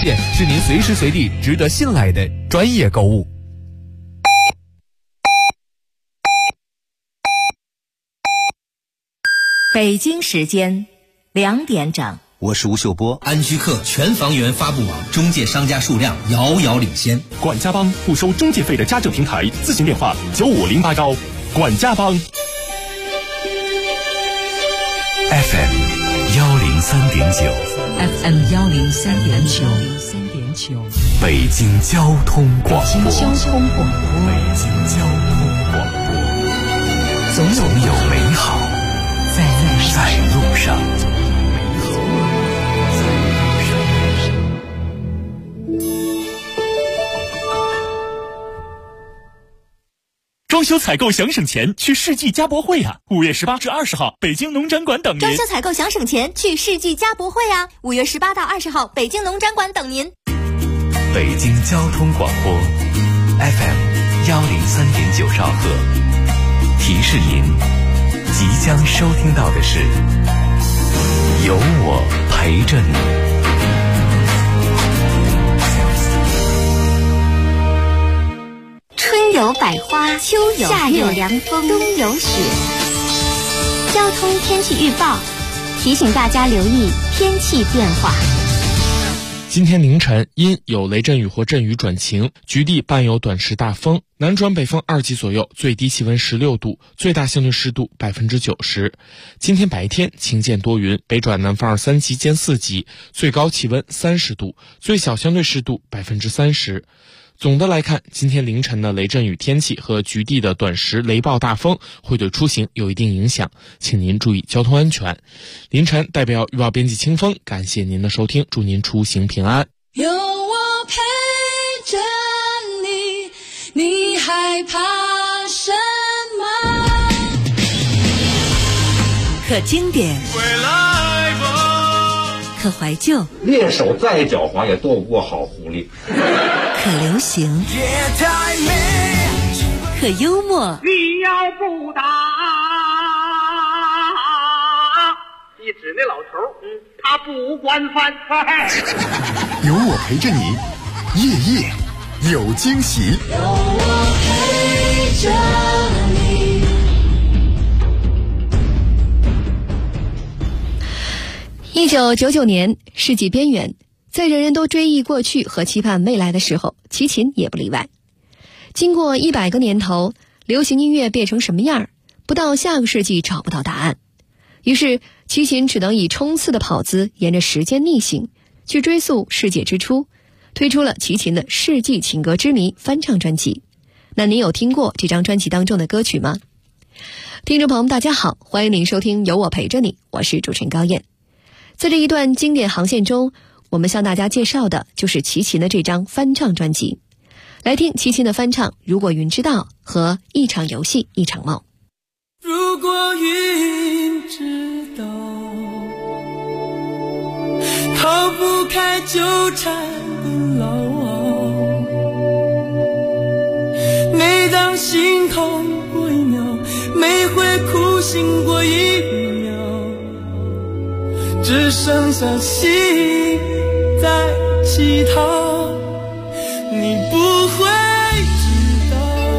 店是您随时随地值得信赖的专业购物。 北京时间2点整， 我是吴秀波。 安居客全房源发布网，中介商家数量遥遥领先。 管家帮不收中介费的家政平台，咨询电话95080。管家帮 FM 103.9 FM 103.9， 北京交通广播。 北京交通广播， 北京交通广播，总有美好在路上。 装修采购想省钱，去世纪家博会啊！5月18至20号，北京农展馆等您。 装修采购想省钱，去世纪家博会啊！5月18到20号，北京农展馆等您。 北京交通广播 FM 103.9兆赫，提示您，即将收听到的是有我陪着你。 春有百花，秋有夏有凉风，冬有雪。交通天气预报提醒大家留意天气变化。 今天凌晨因有雷阵雨或阵雨转晴，局地伴有短时大风，南转北风2级左右，最低气温16度，最大相对湿度90%。今天白天晴间多云，北转南风3级兼4级，最高气温30度，最小相对湿度30%。总的来看，今天凌晨的雷阵雨天气和局地的短时雷暴大风会对出行有一定影响，请您注意交通安全。凌晨代表预报编辑清风，感谢您的收听，祝您出行平安。 有我陪着你，你害怕什么？ 可经典，可怀旧， 猎手再狡猾也躲不过好狐狸。 可流行，可幽默。 你要不打，一指那老头，他不管饭菜。 有我陪着你，夜夜有惊喜。 有我陪着你。1999年，世纪边缘，在人人都追忆过去和期盼未来的时候，齐秦也不例外。经过100个年头，流行音乐变成什么样，不到下个世纪找不到答案。于是齐秦只能以冲刺的跑姿，沿着时间逆行，去追溯世界之初，推出了齐秦的《世纪情歌之谜》翻唱专辑。那您有听过这张专辑当中的歌曲吗？听众朋友们大家好，欢迎您收听有我陪着你，我是主持人高燕。在这一段经典航线中，我们向大家介绍的就是齐秦的这张翻唱专辑。来听齐秦的翻唱《如果云知道》和《一场游戏一场梦》。 如果云知道，逃不开纠缠的牢熬，每当心痛过一秒，每回哭醒过一秒，只剩下心在乞讨，你不会知道。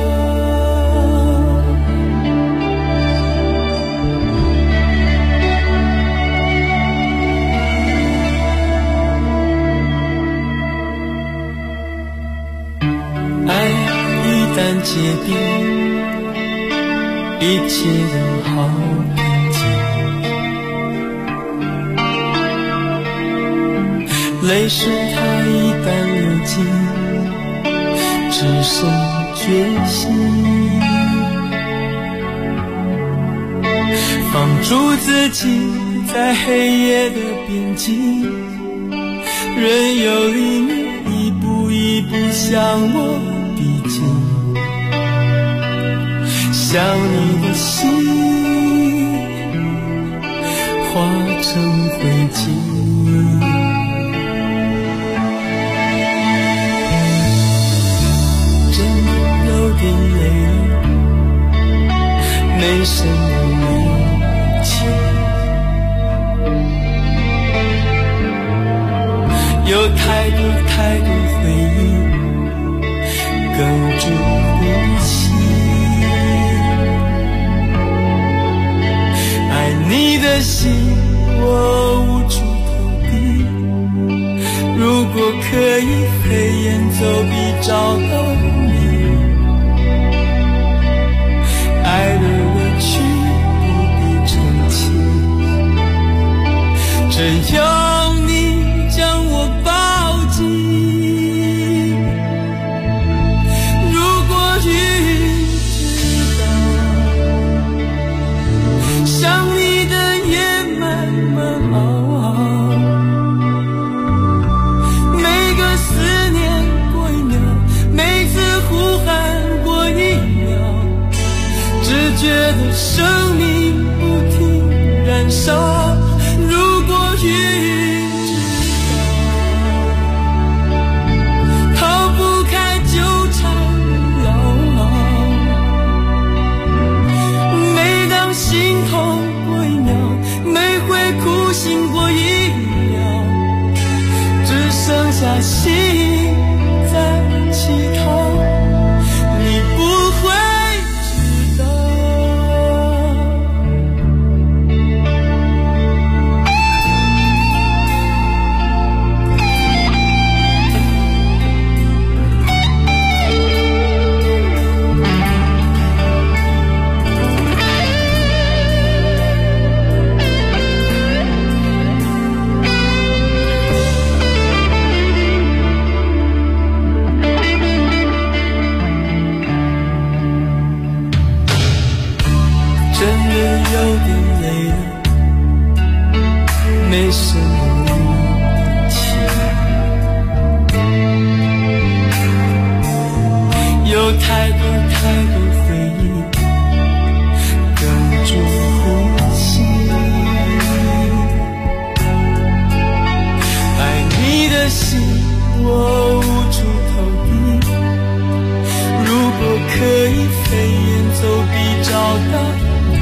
爱一旦结冰，一切都好平静，泪水它一旦流尽，只剩决心，放逐自己在黑夜的边境，任由黎明一步一步向我逼近，想你的心化成灰烬。没什么力气，有太多太多回忆哽住呼吸。爱你的心我无处投递，如果可以飞檐走壁找到你，爱的委屈不必澄清，只要你将我抱紧。如果云知道想你的夜慢慢熬，每个思念过一秒，每次呼喊过一秒，只觉得生命不停燃烧。如果云知道逃不开纠缠牢牢，每当心痛过一秒，每回哭醒过一秒，只剩下心在乞讨，你不会知道。没什么力气，有太多回忆哽住呼吸。爱你的心我无处投递，如果可以飞檐走壁找到你，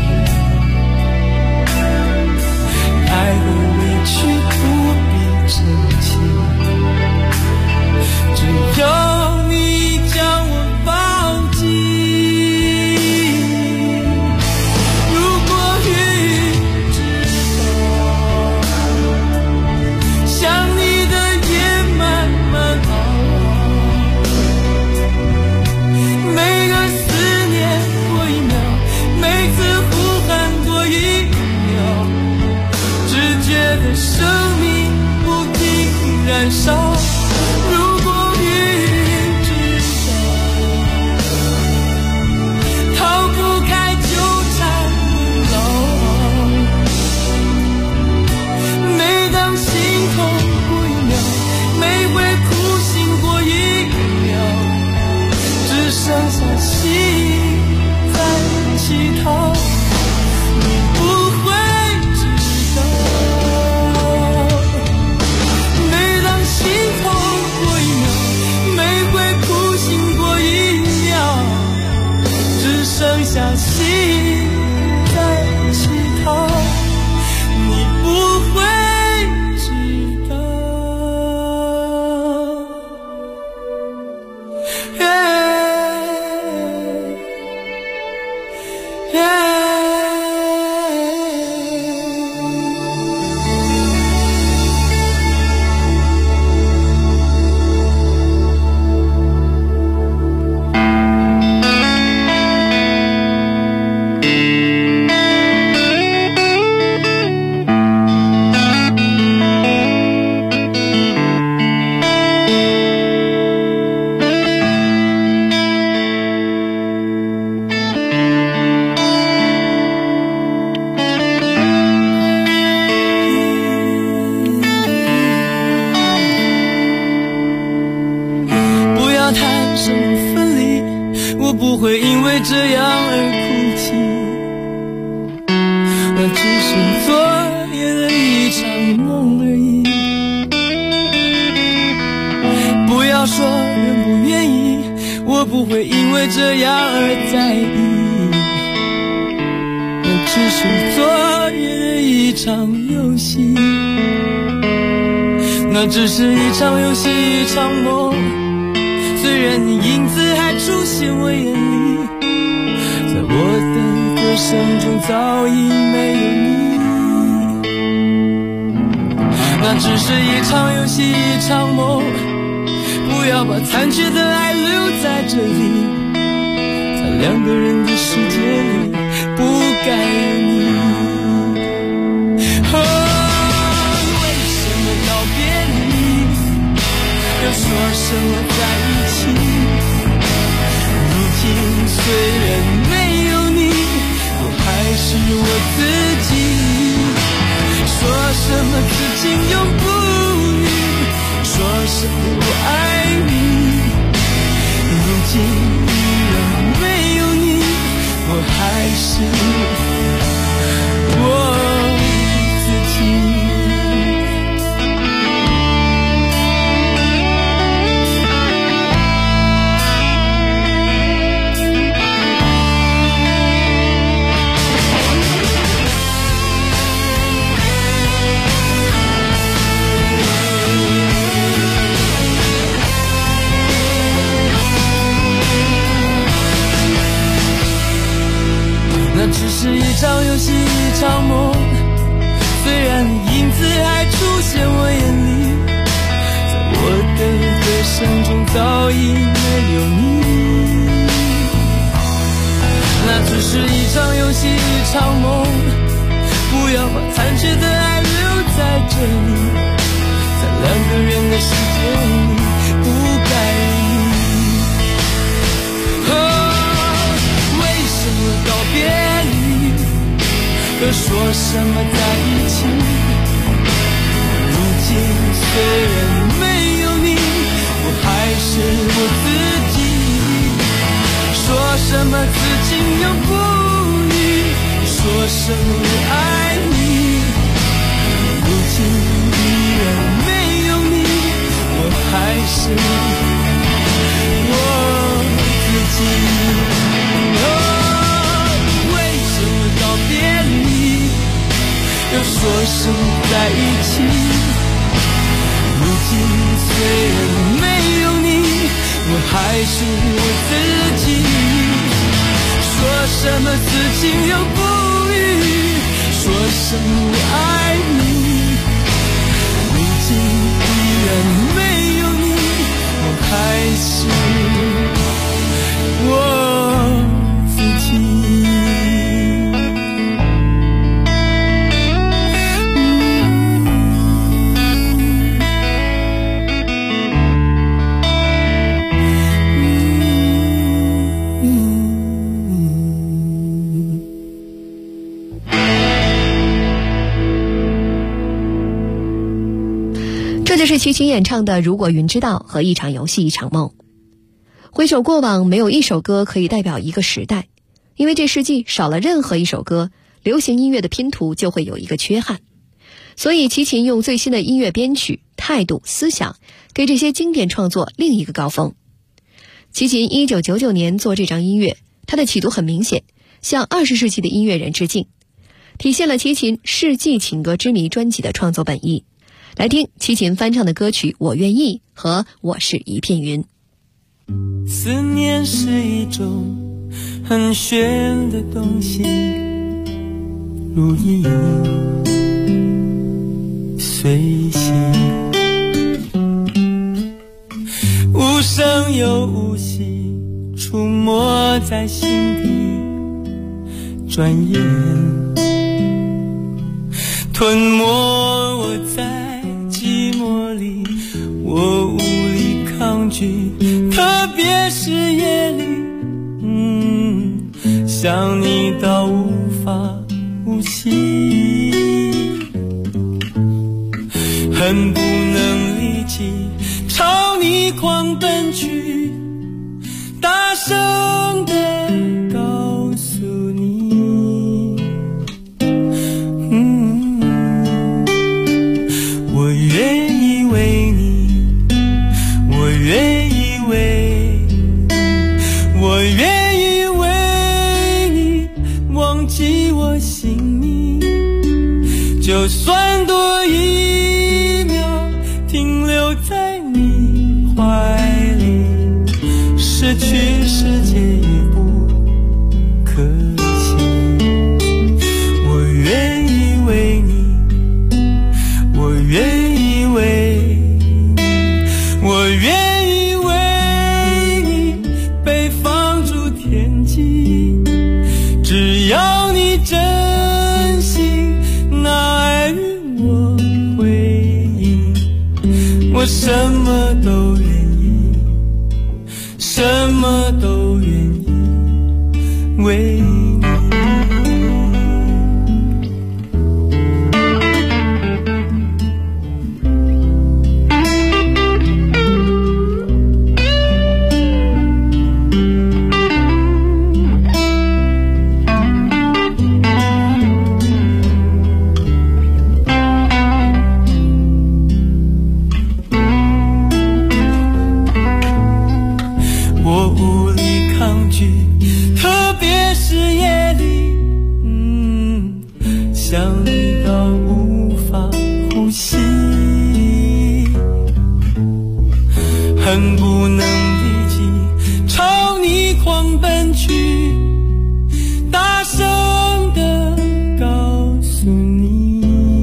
爱的委屈不必澄清，只要你将我抱紧。如果云知道想你的夜慢慢熬，每个思念过一秒，每次呼喊过一秒，只觉得生命不停燃烧。如果云知道逃不开纠缠牢，每当心痛过一秒，每回哭醒过一秒，只剩下心在乞讨，你不会知道。每当心痛过一秒，每回哭醒过一秒，只剩下心在乞讨，你不会知道。不会因为这样而哭泣，那只是昨夜的一场梦而已。不要说愿不愿意，我不会因为这样而在意，那只是昨夜的一场游戏。 那只是一场游戏，一场梦。虽然你影子还出现我眼里，在我的歌声中早已没有你。那只是一场游戏，一场梦。不要把残缺的爱留在这里，在两个人的世界里不该有你。为什么告别你，又说什么在一起？如今虽然没有你，我还是我自己。说什么此情永不渝，说什么我爱你，如今依然没有你，我还是我自己。只是一场游戏，一场梦。虽然你影子还出现我眼里，在我的歌声中早已没有你。那只是一场游戏，一场梦。不要把残缺的爱留在这里，在两个人的世界里不该有你。为什么告别又说什么在一起？如今虽然没有你，我还是我自己。说什么此情永不渝，说什么我爱你，如今依然没有你，我还是我自己。又说什么在一起？如今虽然没有你，我还是我自己。说什么此情永不渝，说什么我爱你，如今依然没有你，我还是我自己。 这就是齐秦演唱的《如果云知道》和《一场游戏一场梦》。回首过往，没有一首歌可以代表一个时代，因为这世纪少了任何一首歌，流行音乐的拼图就会有一个缺憾。所以齐秦用最新的音乐编曲、态度、思想，给这些经典创作另一个高峰。齐秦1999年做这张音乐，他的企图很明显，向20世纪的音乐人致敬，体现了齐秦世纪情歌之谜专辑的创作本意。来听齐秦翻唱的歌曲《我愿意》和《我是一片云》。 思念是一种很玄的东西，如影随形，无声又无息，出没在心底，转眼吞没我在寂寞里，我无力抗拒，特别是夜里，想你到无法呼吸，恨不能立即朝你狂奔去，大声地告诉你，我愿意为你，我愿意为你，我愿意为你忘记我姓名，就算多一秒停去世界也不可惜。我愿意为你，我愿意为你，我愿意为你被放逐天际。只要你真心拿爱与我回应，我什么都愿意，什么都愿意为你。我无力抗拒，特别是夜里，想你到无法呼吸，恨不能立即朝你狂奔去，大声地告诉你，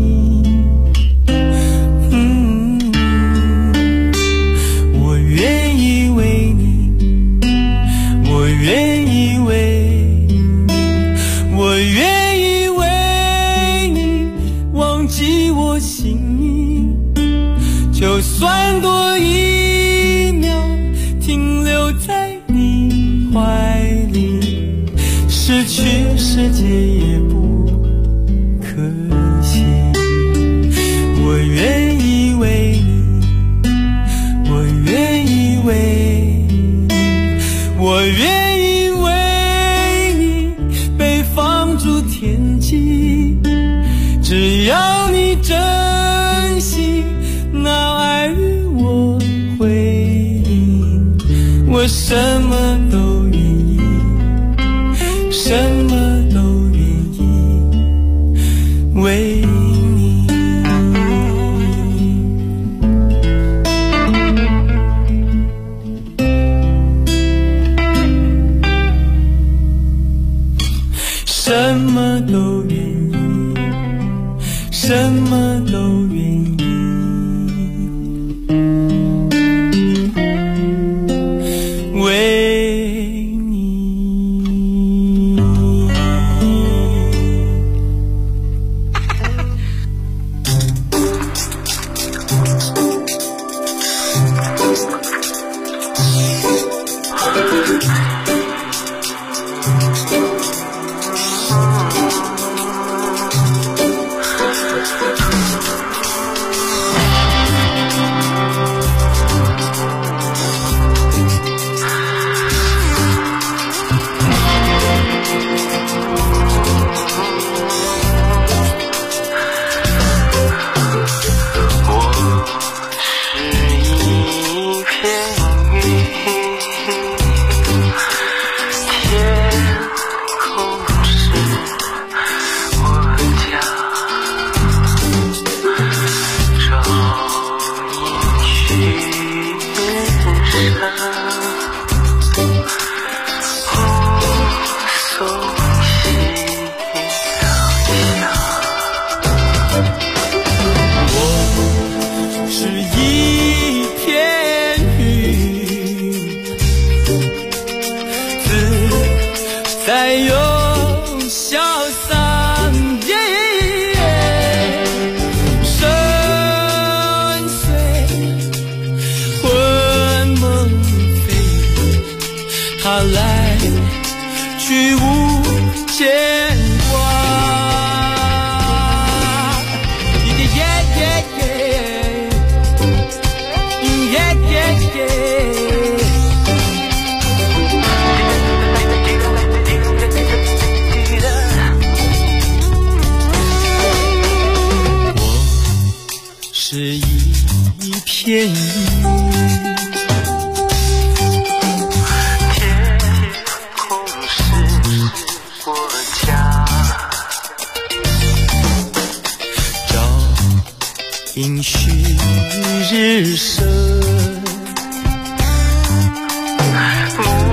我愿意为你，我愿意为你，我愿意为你忘记我姓名，就算多一秒停留在你怀里，失去世界也不可惜。我愿意为你，我愿意为你，我愿意为你被放逐天际。只要你真心拿爱与我回应，我什么都愿意，什么都愿意为你。什么都愿意，什么都愿意为你。在又消散，深邃魂梦飞，他来去无牵挂。是一片云，天空是我家，照应旭日升。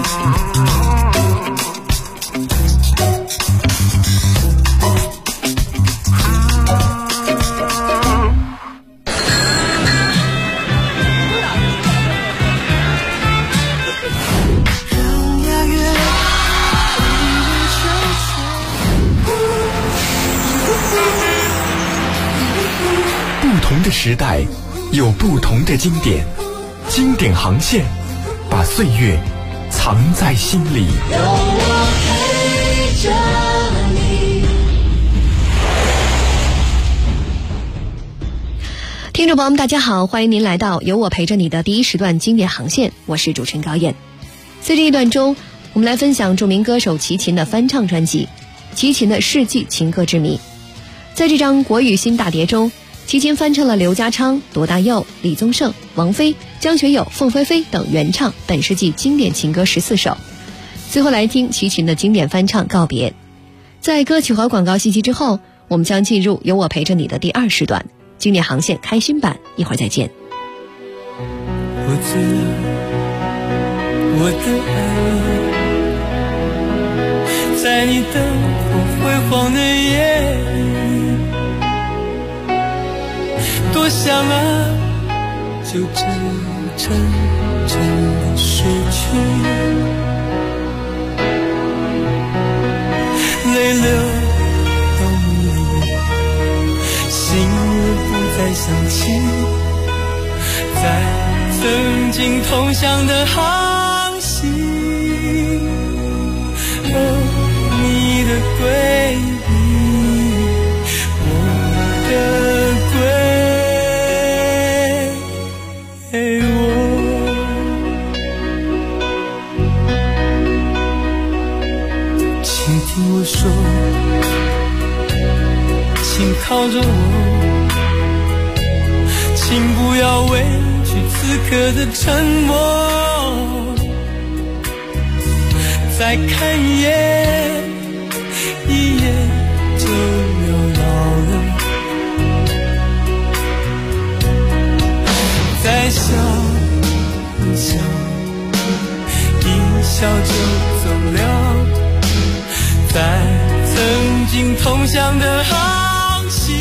不同的时代有不同的经典，经典航线把岁月藏在心里。 有我陪着你。 听众朋友们大家好，欢迎您来到有我陪着你的第一时段经典航线，我是主持人高燕。在这一段中，我们来分享著名歌手齐秦的翻唱专辑《齐秦的世纪情歌之谜》。在这张国语新大碟中，齐秦翻唱了刘家昌、罗大佑、李宗盛、王菲、江学友、凤飞飞等原唱本世纪经典情歌14首。最后来听齐秦的经典翻唱《告别》。在歌曲和广告信息之后，我们将进入有我陪着你的第2时段经典航线开心版，一会儿再见。 我知道我的爱在你灯火辉煌的夜里，多想啊，就这真正的睡去，泪流到目里，心也不再想起，在曾经同向的航行，你的归依，我的归我。请听我说，请靠着我，请不要委屈此刻的沉默，再看一眼，一眼就遥了，再笑一笑，一笑就走了，在曾经同向的航行，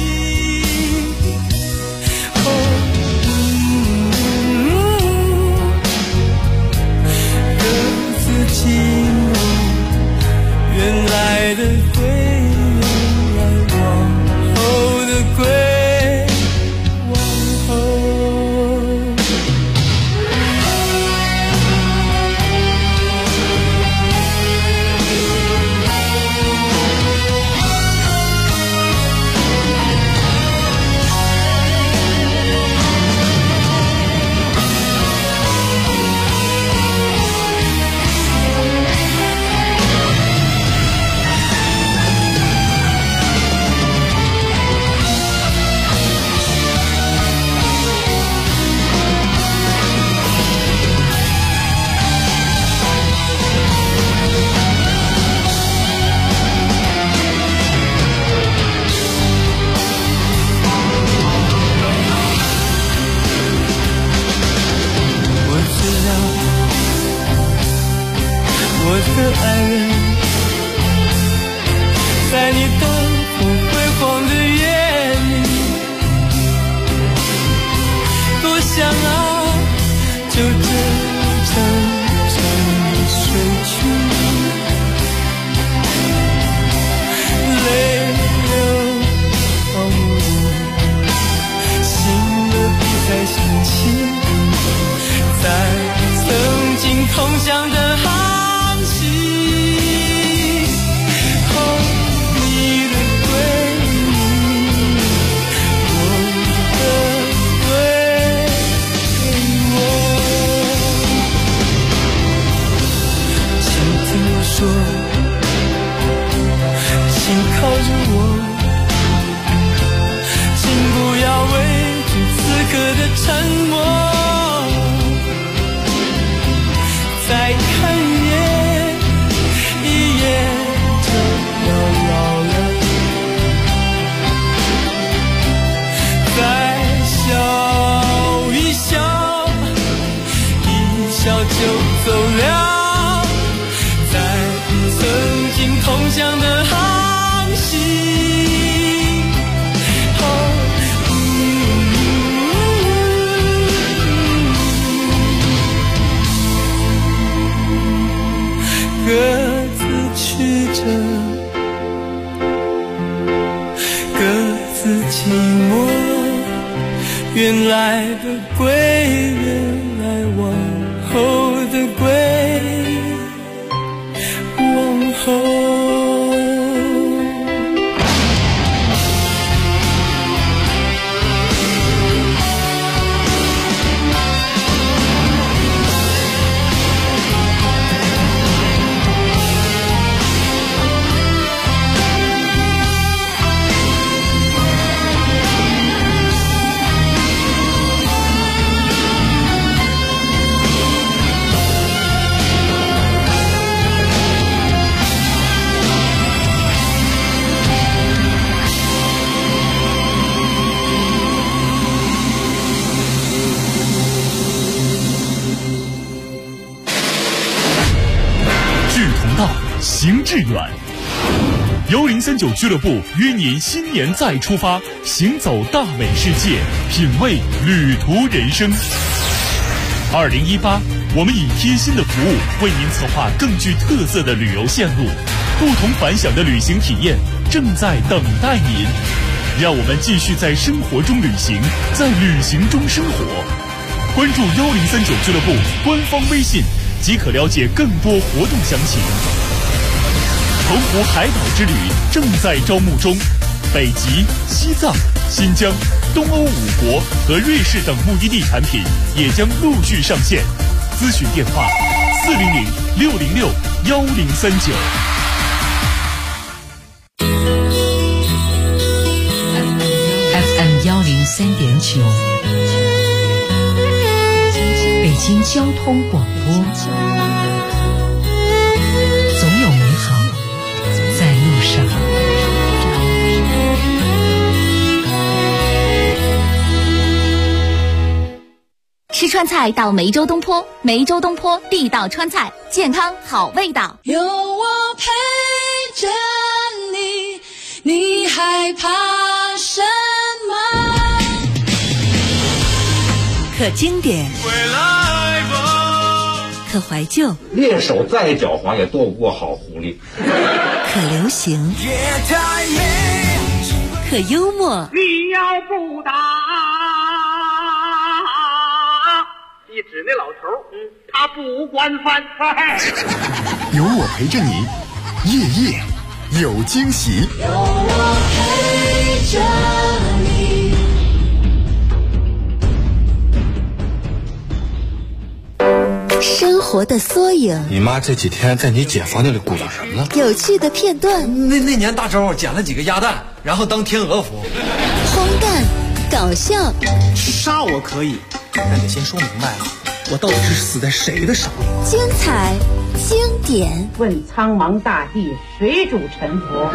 各自寂寞，原来的归，原来往后的归，往后。我的爱人，在你灯火辉煌的夜里，多想啊，就这真正的睡去，泪流到目里，醒了不再想起，在曾经同向的航行，你的归依，我的归我。请听我说，请靠着我，请不要畏惧此刻的沉默，再看一眼，一眼就遥了，再笑一笑，一笑就走了， 在曾经同向的航行。各自曲折，各自寂寞，原来的归，原来往后的归，往后。 行致远，1039俱乐部约您新年再出发，行走大美世界，品味旅途人生。2018，我们以贴心的服务为您策划更具特色的旅游线路，不同凡响的旅行体验正在等待您。让我们继续在生活中旅行，在旅行中生活。关注1039俱乐部官方微信，即可了解更多活动详情。澎湖海岛之旅正在招募中，北极、西藏、新疆、东欧5国和瑞士等目的地产品也将陆续上线。咨询电话400-606-1039。 FM 103.9，北京交通广播。总有美好在路上。 吃川菜到梅州东坡，梅州东坡地道川菜，健康好味道。 有我陪着你，你害怕什么？ 可经典，可怀旧， 猎手再狡猾也斗不过好狐狸。 可流行，可幽默。 你要不打，你指那老头，他不惯犯。 有我陪着你，夜夜有惊喜。 有我陪着你。 生活的缩影。 你妈这几天在你姐房那里鼓捣什么呢？ 有趣的片段。 那年大周捡了几个鸭蛋，然后当天鹅服。 荒诞，搞笑。 杀我可以，但得先说明白了，我到底是死在谁的手里？ 精彩，经典。 问苍茫大地，谁主沉浮？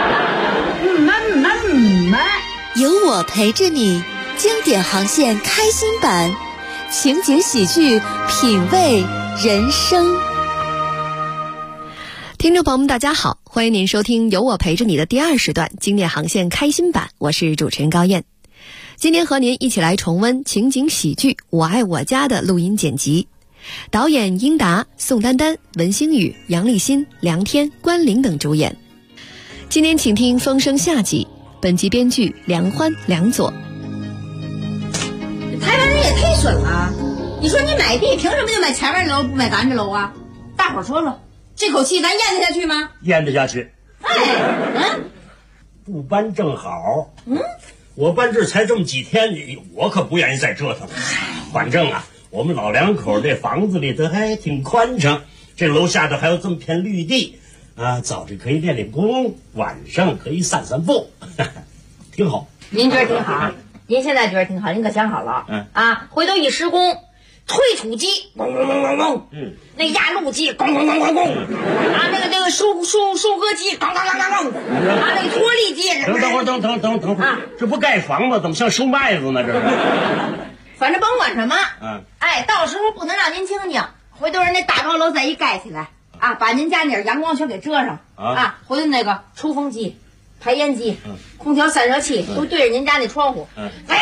有我陪着你，经典航线开心版。情景喜剧，品味人生。听众朋友们大家好，欢迎您收听有我陪着你的第2时段经典航线开心版，我是主持人高燕。今天和您一起来重温情景喜剧我爱我家的录音剪辑，导演英达、宋丹丹、文星宇、杨立新、梁天、关凌等主演。今天请听风声下集，本集编剧梁欢、梁左。 台湾人也太损了！你说你买地凭什么就买前面楼不买咱这楼啊？大伙说说，这口气咱咽得下去吗？ 咽得下去。 哎， 不搬正好。我搬这才这么几天，我可不愿意再折腾了。反正啊，我们老两口这房子里头还挺宽敞，这楼下头还有这么片绿地啊，早上可以练练功，晚上可以散散步，挺好。 您觉得挺好？您现在觉得挺好，您可想好了？回头一施工，推土机咣咣咣咣咣，那压路机咣咣咣咣咣，那个收割机咣咣咣咣咣，那个脱粒机。 等会儿，这不盖房子，怎么像收麦子呢？这是。 反正甭管什么，到时候不能让您听见，回头人家大高楼再一盖起来， 啊，把您家那点阳光全给遮上啊，回头那个抽风机、排烟机、空调散热器都对着您家那窗户。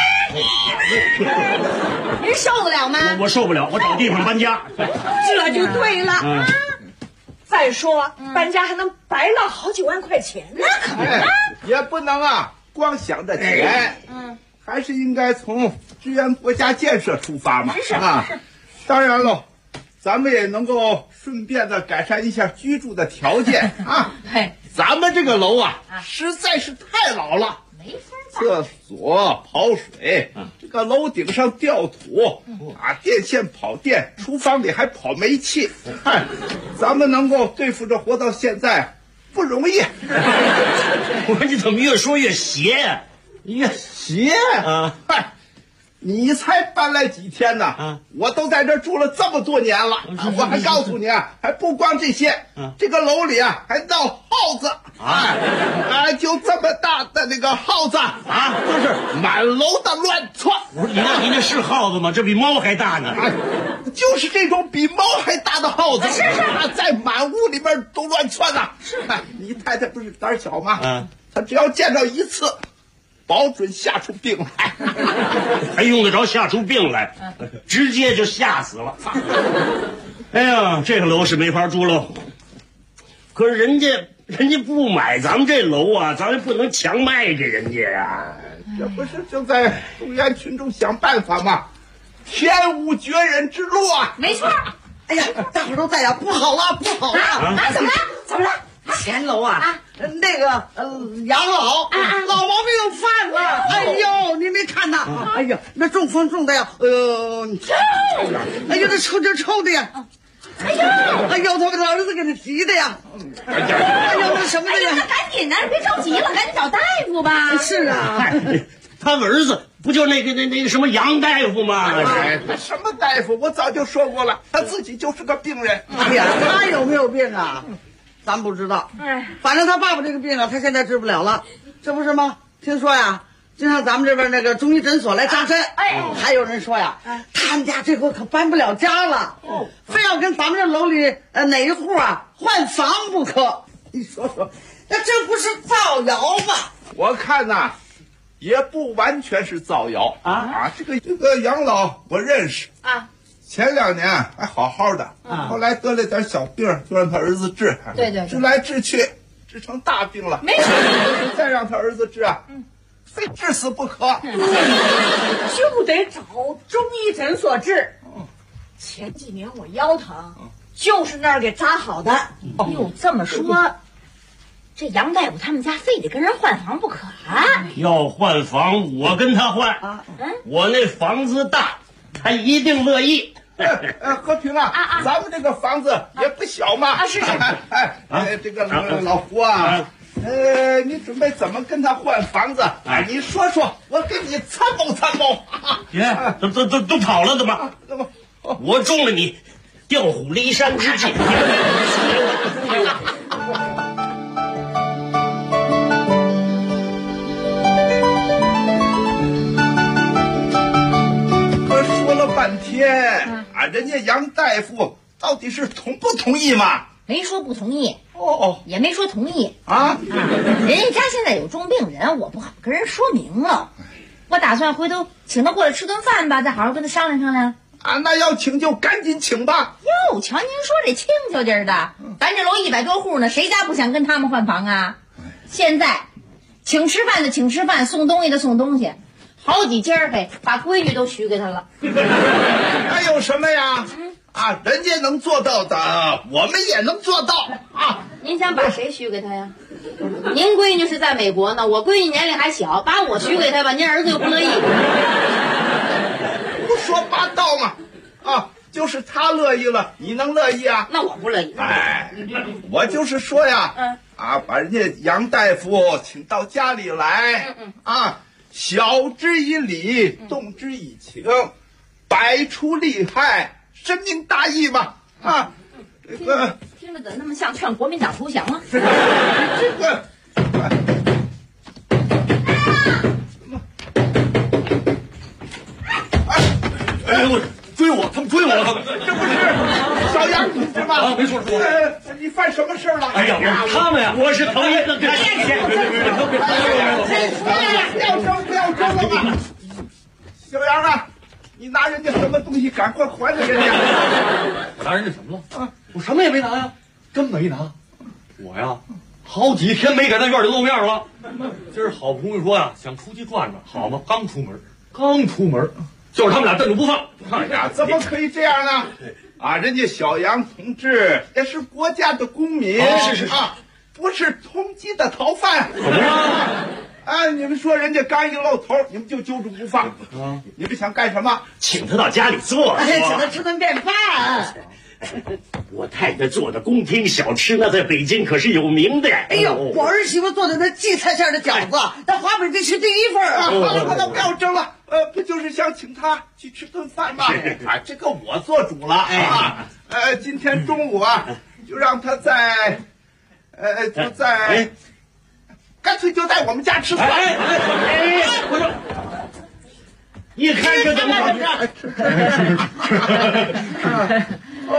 您受得了吗？ 我受不了，我找地方搬家。 这就对了。再说搬家还能白浪好几万块钱呢，可不是？ 也不能啊，光想着钱，还是应该从支援国家建设出发嘛。 是当然喽，咱们也能够顺便的改善一下居住的条件啊。咱们这个楼啊，实在是太老了， 没法厕所跑水，这个楼顶上掉土啊，电线跑电，厨房里还跑煤气。咱们能够对付着活到现在不容易。 我说你怎么越说越邪呀？ 越邪啊！你才搬来几天呢？我都在这住了这么多年了。我还告诉你啊，还不光这些，这个楼里啊还闹耗子就这么大的那个耗子就是满楼的乱窜。 我说你那是耗子吗？这比猫还大呢。 就是这种比猫还大的耗子，在满屋里边都乱窜呐。你太太不是胆小吗？她只要见到一次，保准吓出病来。 还用得着吓出病来？直接就吓死了。哎呀，这个楼是没法住喽。可是人家不买咱们这楼啊，咱也不能强卖给人家呀。 这不是正在动员群众想办法吗？天无绝人之路啊！ 没错。 哎呀，大伙都在呀，不好了，不好了！怎么了？前楼那个杨老老毛病犯了。哎呦，你没看呐？哎呀，那中风中的呀，哎呀，这臭的呀！哎呦，他儿子给他急的呀！哎呦，那什么的呀？ 那赶紧的，别着急了，赶紧找大夫吧。 是啊， 他儿子不就那个什么杨大夫吗？ 什么大夫？我早就说过了，他自己就是个病人。 哎呀，他有没有病啊？咱不知道。反正他爸爸这个病啊，他现在治不了了，这不是吗？听说呀，就像咱们这边那个中医诊所来扎针，还有人说呀，他们家这回可搬不了家了，非要跟咱们这楼里哪一户换房不可。你说说，那这不是造谣吗？ 我看呐，也不完全是造谣这个杨老我认识前2年还好好的，后来得了点小病，就让他儿子治，治来治去，治成大病了， 没事， 再让他儿子治非治死不可， 就得找中医诊所治。前几年我腰疼，就是那儿给扎好的。 哟，这么说，这杨大夫他们家非得跟人换房不可啊？ 要换房，我跟他换我那房子大，他一定乐意。 和平咱们这个房子也不小嘛。 是。 这个老胡你准备怎么跟他换房子？你说说，我给你参谋参谋。 都跑了的吗？我中了你调虎离山之计。 可说了半天人家杨大夫到底是同不同意嘛？ 没说不同意，也没说同意人家现在有重病人，我不好跟人说明了。我打算回头请他过来吃顿饭吧，再好好跟他商量商量。 那要请就赶紧请吧。 哟，瞧您说这轻巧劲儿的，咱这楼100多户呢，谁家不想跟他们换房啊？现在请吃饭的请吃饭，送东西的送东西，好几家把闺女都许给他了。 那有什么呀？人家能做到的，我们也能做到您想把谁许给他呀？您闺女是在美国呢，我闺女年龄还小，把我许给他吧，您儿子又不乐意。 胡说八道嘛！就是他乐意了，你能乐意啊？ 那我不乐意。 我就是说呀，把人家杨大夫请到家里来，晓之以理，动之以情，百出利害，深明大义嘛！这个听着怎么那么像劝国民党投降啊？ 这个。 我追我，他们追我了， 这不是小杨，这吗？ 啊，没错。 你犯什么事了？ 哎呀，他们呀， 我是头一个跟不要争了吧！小杨啊，你拿人家什么东西，赶快还给人家！ 拿人家什么了？啊，我什么也没拿呀，真没拿。我呀，好几天没给咱院里露面了。今儿好不容易说呀，想出去转转，好嘛，刚出门，就是他们俩镇住不放。 哎呀，怎么可以这样呢？啊，人家小杨同志也是国家的公民， 是啊，不是通缉的逃犯。 怎么了？ 啊，你们说人家刚一露头，你们就揪住不放啊？你们想干什么？ 请他到家里坐， 请他吃顿便饭。 我太太做的宫廷小吃，那在北京可是有名的。 哎呦，我儿媳妇做的那荠菜馅的饺子，在华北地区第一份啊！ 好了，不要争了。不就是想请他去吃顿饭吗？啊，这个我做主了啊。今天中午啊，就让他在，干脆就在我们家吃饭。 我说，一看这怎么好吃？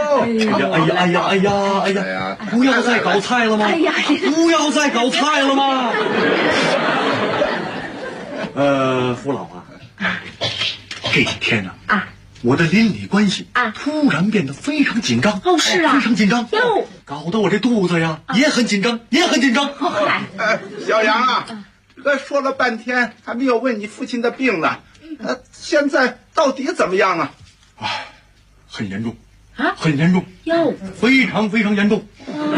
哎呀！不要再搞菜了吗？不要再搞菜了吗？父老啊，这几天呢，我的邻里关系突然变得非常紧张。 哦，是啊， 非常紧张。搞得我这肚子呀也很紧张，也很紧张。 小杨啊，这说了半天还没有问你父亲的病呢，现在到底怎么样啊？ 很严重。很严重哟， 非常非常严重，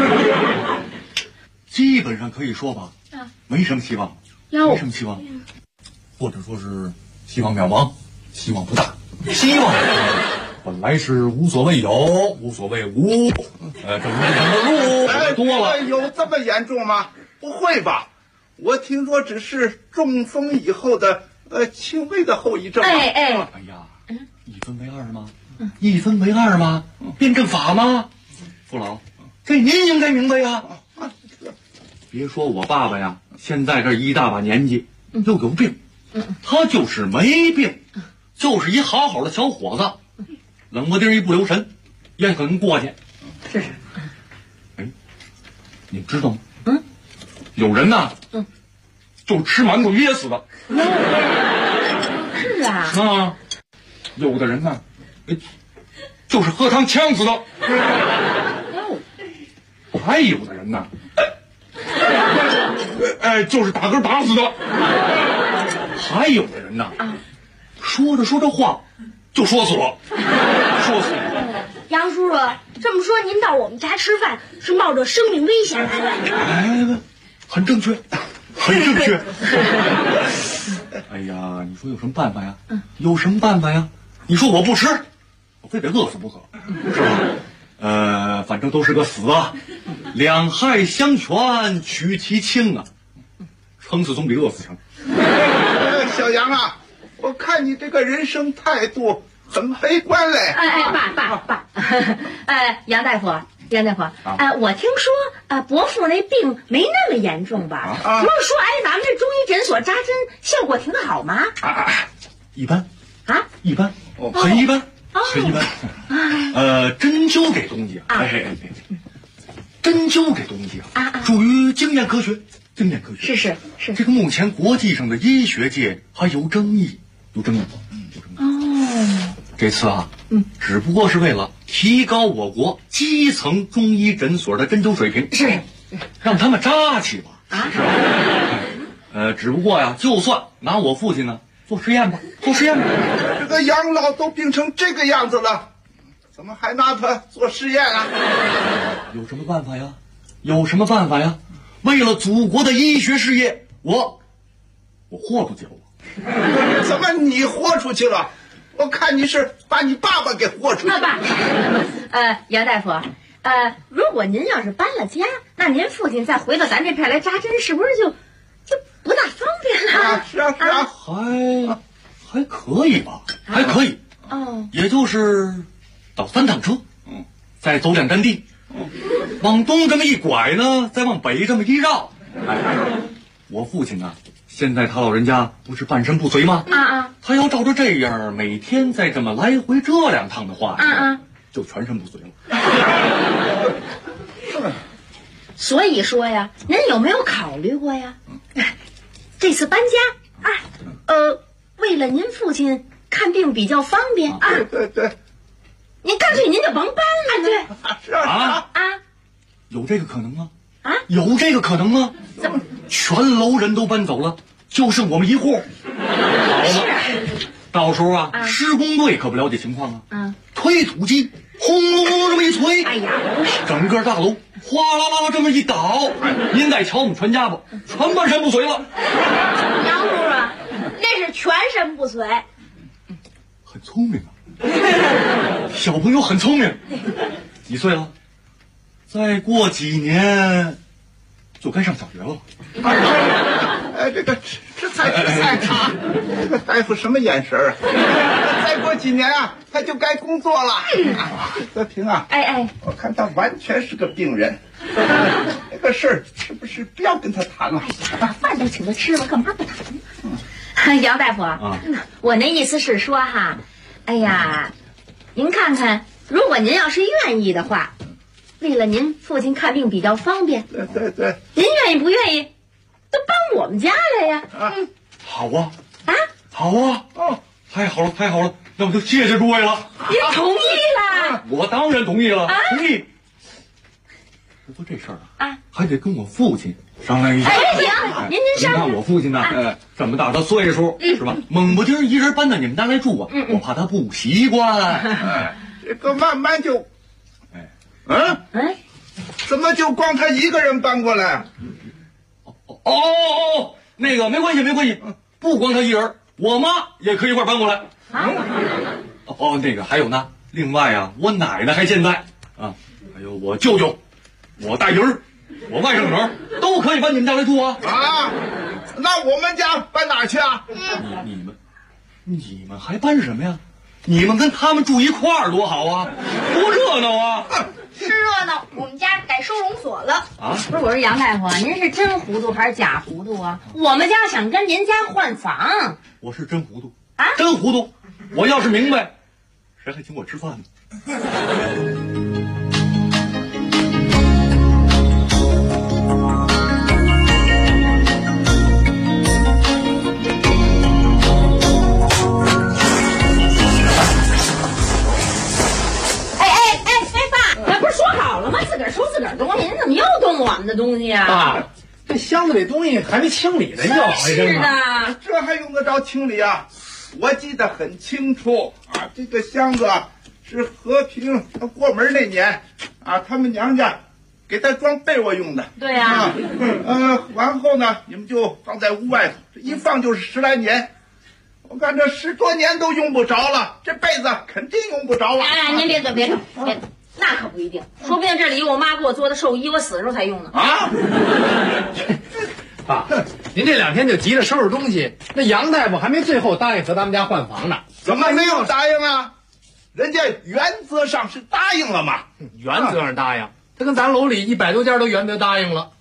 基本上可以说吧，没什么希望，没什么希望，或者说是希望渺茫，希望不大，希望本来是无所谓有，无所谓无，这路多了。 有这么严重吗？不会吧？我听说只是中风以后的轻微的后遗症。 哎呀，一分为二吗？一分为二吗？辩证法吗？父老，这您应该明白呀。别说我爸爸呀，现在这一大把年纪又有病，他就是没病，就是一好好的小伙子，冷不丁一不留神也可能过去。 是。 哎，你知道吗？有人呐，就吃馒头噎死的。 是啊。 有的人呢。就是喝汤呛死的，还有的人呢，就是打嗝打死的，还有的人呢，说着话就说死了， 杨叔叔，这么说您到我们家吃饭是冒着生命危险来的？ 很正确，很正确。哎呀，你说有什么办法呀？有什么办法呀？你说我不吃。我非得饿死不可，是吧？反正都是个死啊，两害相权取其轻啊，撑死总比饿死强。 小杨啊，我看你这个人生态度很悲观嘞。 爸，杨大夫，我听说伯父那病没那么严重吧？不是说咱们这中医诊所扎针效果挺好吗？ 一般，一般，很一般。很一般，针灸这东西针灸这东西属于经验科学， 是。 这个目前国际上的医学界还有争议。这次只不过是为了提高我国基层中医诊所的针灸水平， 是让他们扎起吧，是吧？只不过呀，就算拿我父亲呢做实验吧。 这个杨老都病成这个样子了，怎么还拿他做实验啊？ 有什么办法呀？为了祖国的医学事业，我豁出去了。 怎么你豁出去了？我看你是把你爸爸给豁出去了。 杨大夫，如果您要是搬了家，那您父亲再回到咱这片来扎针，是不是就不大方便了？ 是啊， 还可以吧，还可以。也就是倒3趟车，再走2站地，往东这么一拐呢，再往北这么一绕。我父亲呢，现在他老人家不是半身不遂吗？他要照着这样每天再这么来回这2趟的话， 就全身不遂了。 所以说呀，您有没有考虑过呀？这次搬家啊，为了您父亲看病比较方便啊， 对， 您干脆您就甭搬了，对， 是啊， 有这个可能吗？ 啊， 有这个可能吗？ 怎么？ 全楼人都搬走了，就剩我们一户，好嘛？到时候啊，施工队可不了解情况啊，推土机轰隆隆这么一推， 哎呀， 整个大楼哗啦啦这么一倒，您再瞧我们全家吧，全半身不遂了。 杨叔啊，那是全身不遂。 很聪明啊，小朋友很聪明。几岁了？再过几年就该上小学了。 这太差，这个大夫什么眼神啊？再过几年啊，他就该工作了。德平啊，我看他完全是个病人，这个事儿是不是不要跟他谈了？ 饭都请他吃了，干嘛不谈？杨大夫啊，我那意思是说哈，哎呀，您看看，如果您要是愿意的话，为了您父亲看病比较方便， 对， 您愿意不愿意？都搬我们家来呀！ 好啊，好啊，太好了，那我就谢谢诸位了。 您同意了？ 我当然同意了，同意。不过这事儿啊，还得跟我父亲商量一下。 行，您商量。 你看我父亲呢，这么大的岁数，是吧？猛不丁一人搬到你们家来住啊，我怕他不习惯。 这个慢慢就，怎么就光他一个人搬过来？ 那个没关系，不光他一人，我妈也可以一块搬过来。那个还有呢，另外啊，我奶奶还健在啊，还有我舅舅、我大姨儿、我外甥女都可以搬你们家来住啊。 那我们家搬哪去啊？ 你们还搬什么呀？你们跟他们住一块儿多好啊，多热闹啊！ 是热闹，我们家改收容所了啊！不是，我说杨大夫，您是真糊涂还是假糊涂啊？我们家想跟您家换房。 我是真糊涂啊，真糊涂！我要是明白，谁还请我吃饭呢？ 我们的东西啊！ 这箱子里东西还没清理呢，又往外扔啊！ 这还用得着清理啊？我记得很清楚啊，这个箱子是和平过门那年啊，他们娘家给他装被窝用的。 对呀。 完后呢，你们就放在屋外头，这一放就是10来年。我看这10多年都用不着了，这被子肯定用不着了。 您别走，别走。那可不一定，说不定这里有我妈给我做的寿衣，我死的时候才用呢。 您这2天就急着收拾东西，那杨大夫还没最后答应和咱们家换房呢。 怎么没有答应啊？人家原则上是答应了嘛。 原则上答应，他跟咱楼里100多家都原则答应了。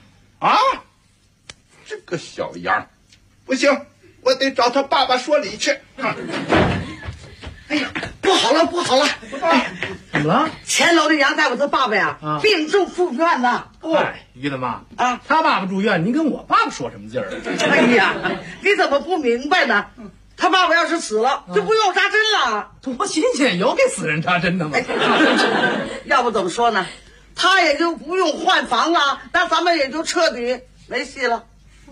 这个小样，不行，我得找他爸爸说理去。哎呀，不好了！ 怎么了？ 前楼的杨大夫他爸爸呀，病重住院呢。 于大妈他爸爸住院，您跟我爸爸说什么劲儿？ 哎呀，你怎么不明白呢？他爸爸要是死了，就不用扎针了。 多新鲜，有给死人扎针的吗？ 要不怎么说呢？他也就不用换房了，那咱们也就彻底没戏了。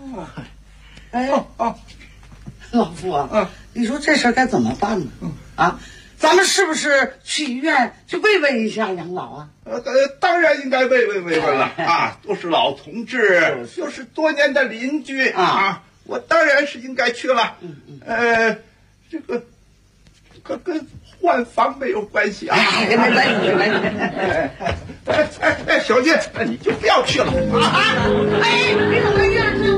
老夫啊，你说这事儿该怎么办呢？咱们是不是去医院去慰问一下杨老啊？ 当然应该慰问了啊，都是老同志，又是多年的邻居啊，我当然是应该去了。这个跟换房没有关系啊。 没关系。 小月，你就不要去了啊！ 你怎么这样子？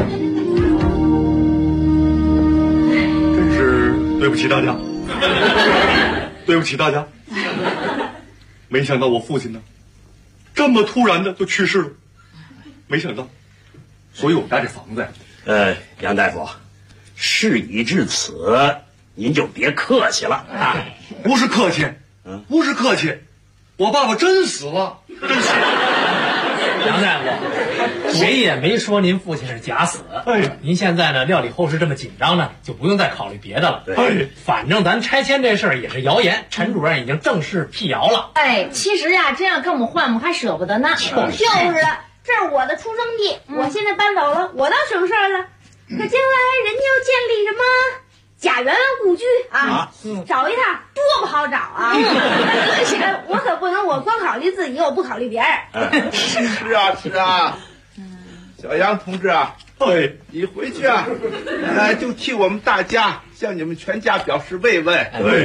真是对不起大家。对不起大家，没想到我父亲呢，这么突然的就去世了，没想到，所以我们家这房子呀， 杨大夫，事已至此，您就别客气了啊！ 不是客气， 不是客气，我爸爸真死了，真死了。 杨大夫，谁也没说您父亲是假死。您现在呢，料理后事这么紧张呢，就不用再考虑别的了。反正咱拆迁这事儿也是谣言，陈主任已经正式辟谣了。 其实呀，真要跟我们换，我们还舍不得呢。就是啊，这是我的出生地，我现在搬走了，我倒省事儿了。可将来人家要建立什么贾园故居啊，找一趟多不好找啊！而且我可不能我光考虑自己，我不考虑别人。 是啊，小杨同志啊，你回去啊，就替我们大家向你们全家表示慰问。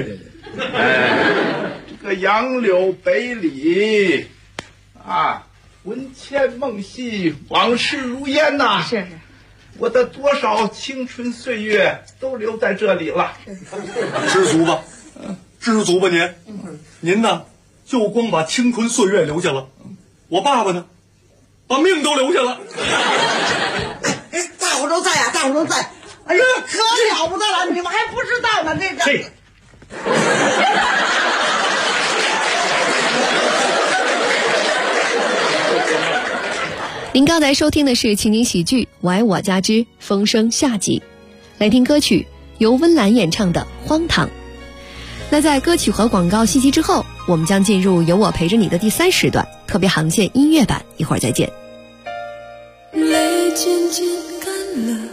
这个杨柳北里啊，魂牵梦系，往事如烟呐。 是。 我的多少青春岁月都留在这里了， 知足吧，知足吧您。您呢，就光把青春岁月留下了，我爸爸呢，把命都留下了。 大伙都在呀，大伙都在，哎呀，可了不得了，你们还不知道呢，这个。 您刚才收听的是情景喜剧《我爱我家之风声下集》，来听歌曲由温岚演唱的《荒唐》。那在歌曲和广告信息之后，我们将进入有我陪着你的第3时段特别航线音乐版，一会儿再见。 泪渐渐干了，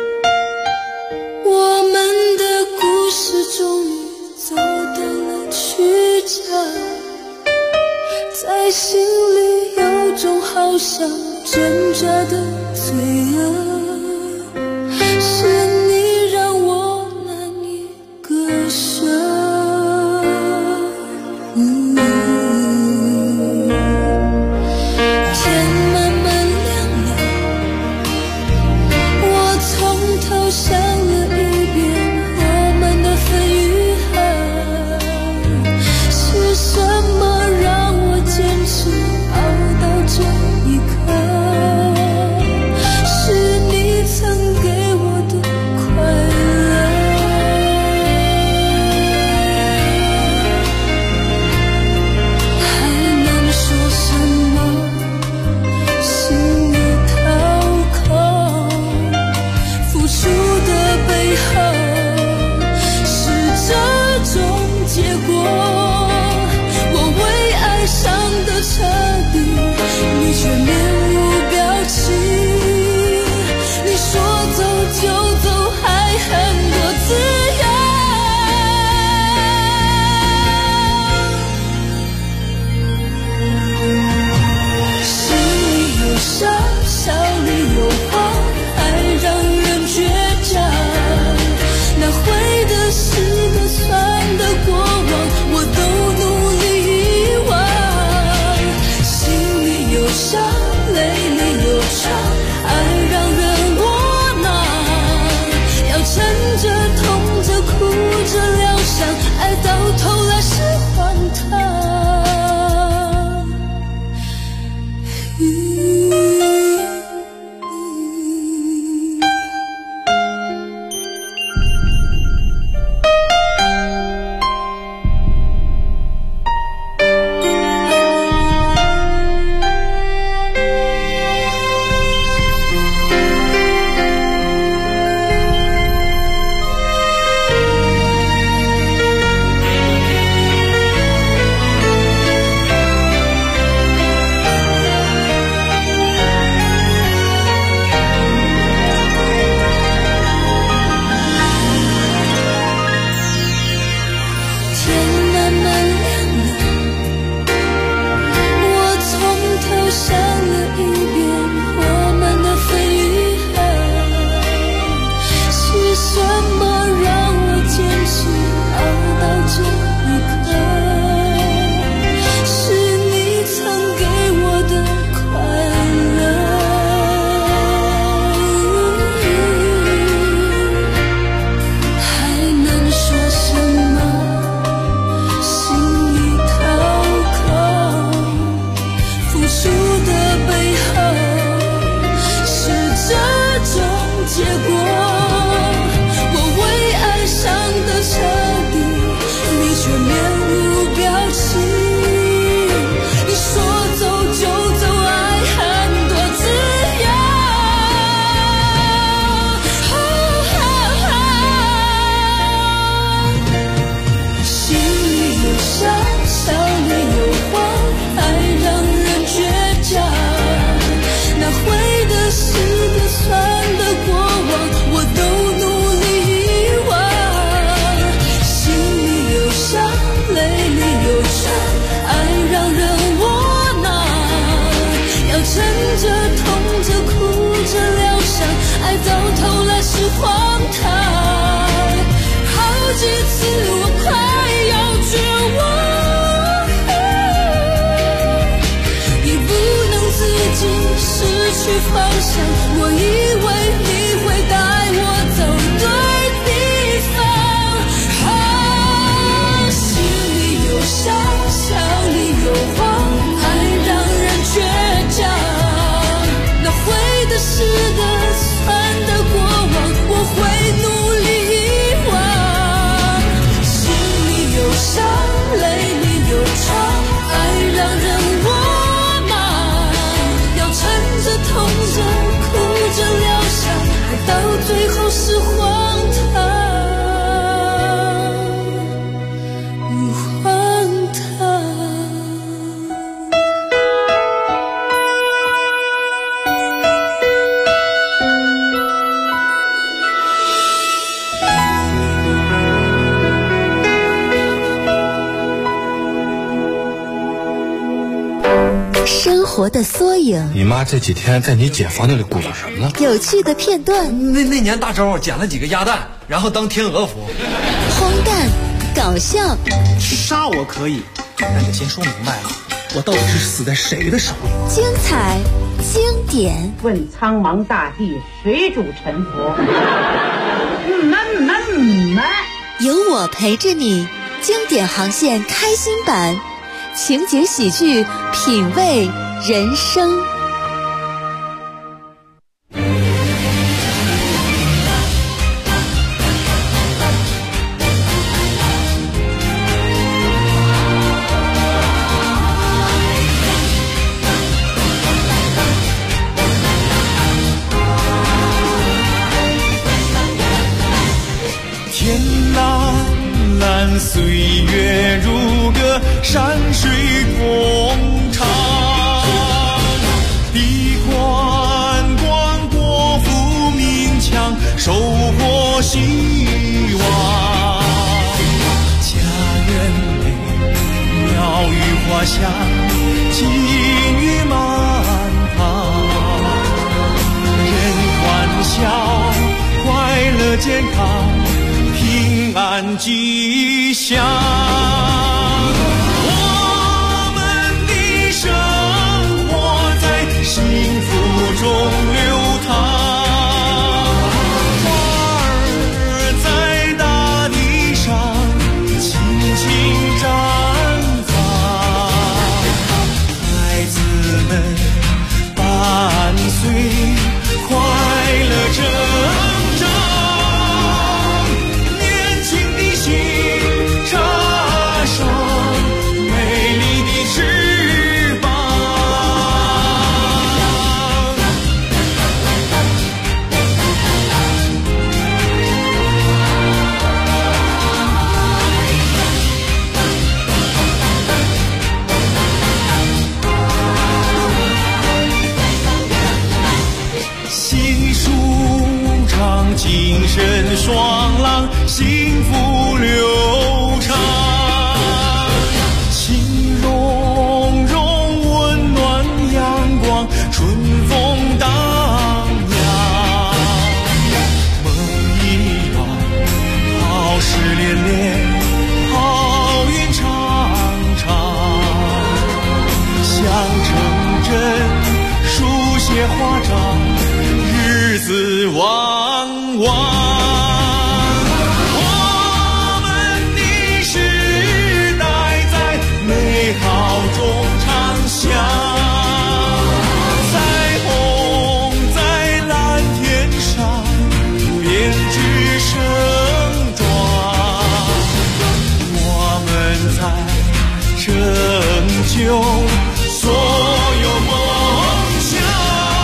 我们的故事终于走到了曲折，在心里有种好像挣扎的罪恶，是你让我难以割舍。天慢慢亮了，我从头想了一遍我们的分与合，是什么让我坚持熬到这一刻？是你曾给我的方向，我以为你会带我走对地方。心里有伤，笑里有慌，爱让人倔强。那会的、是的、算的过往，我会努力遗忘。心里有伤，泪里有疮，爱让人我忙。要撑着、痛着、哭着疗伤，爱到最后是荒唐。 生活的缩影。 你妈这几天在你姐房间里鼓捣什么呢？ 有趣的片段。 那年大周捡了几个鸭蛋，然后当天鹅服。 荒诞，搞笑。 杀我可以，但得先说明白了，我到底是死在谁的手里？ 精彩，经典。 问苍茫大地，谁主沉浮？ 有我陪着你，经典航线开心版。情景喜剧，品味人生。 天蓝蓝，岁月如歌，山水同长。地宽广，国富民强，收获希望。家园内，鸟语花香，金玉满堂。人欢笑，快乐健康，平安吉祥。我们的生活在幸福中流淌。花儿在大地上轻轻绽放，孩子们伴随快乐成长。精神爽朗，幸福流畅，情融融，温暖阳光，春风荡漾。梦一段，好事连连，好运长长。想成真，书写华章，日子旺旺。我们的时代在美好中长响，彩虹在蓝天上编织盛装。我们在拯救所有梦想。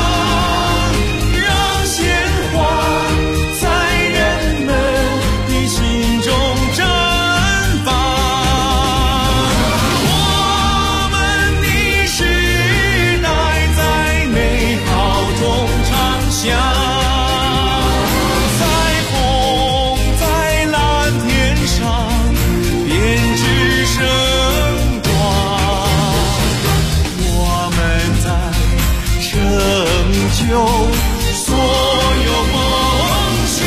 所有梦想，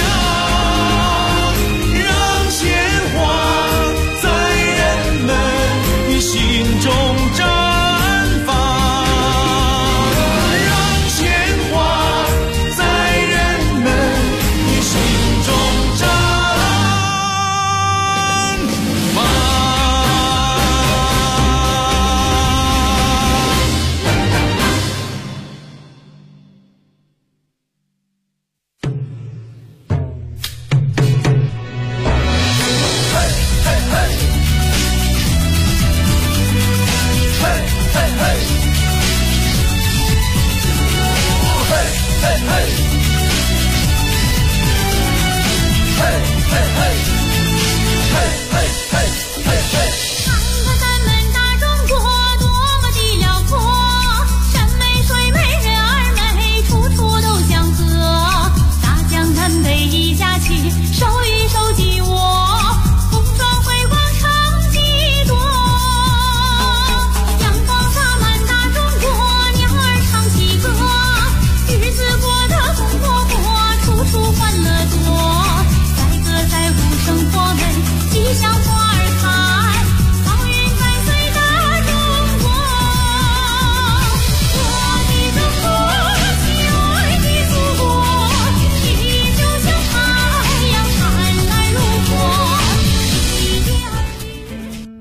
让鲜花在人们心中绽放，让鲜花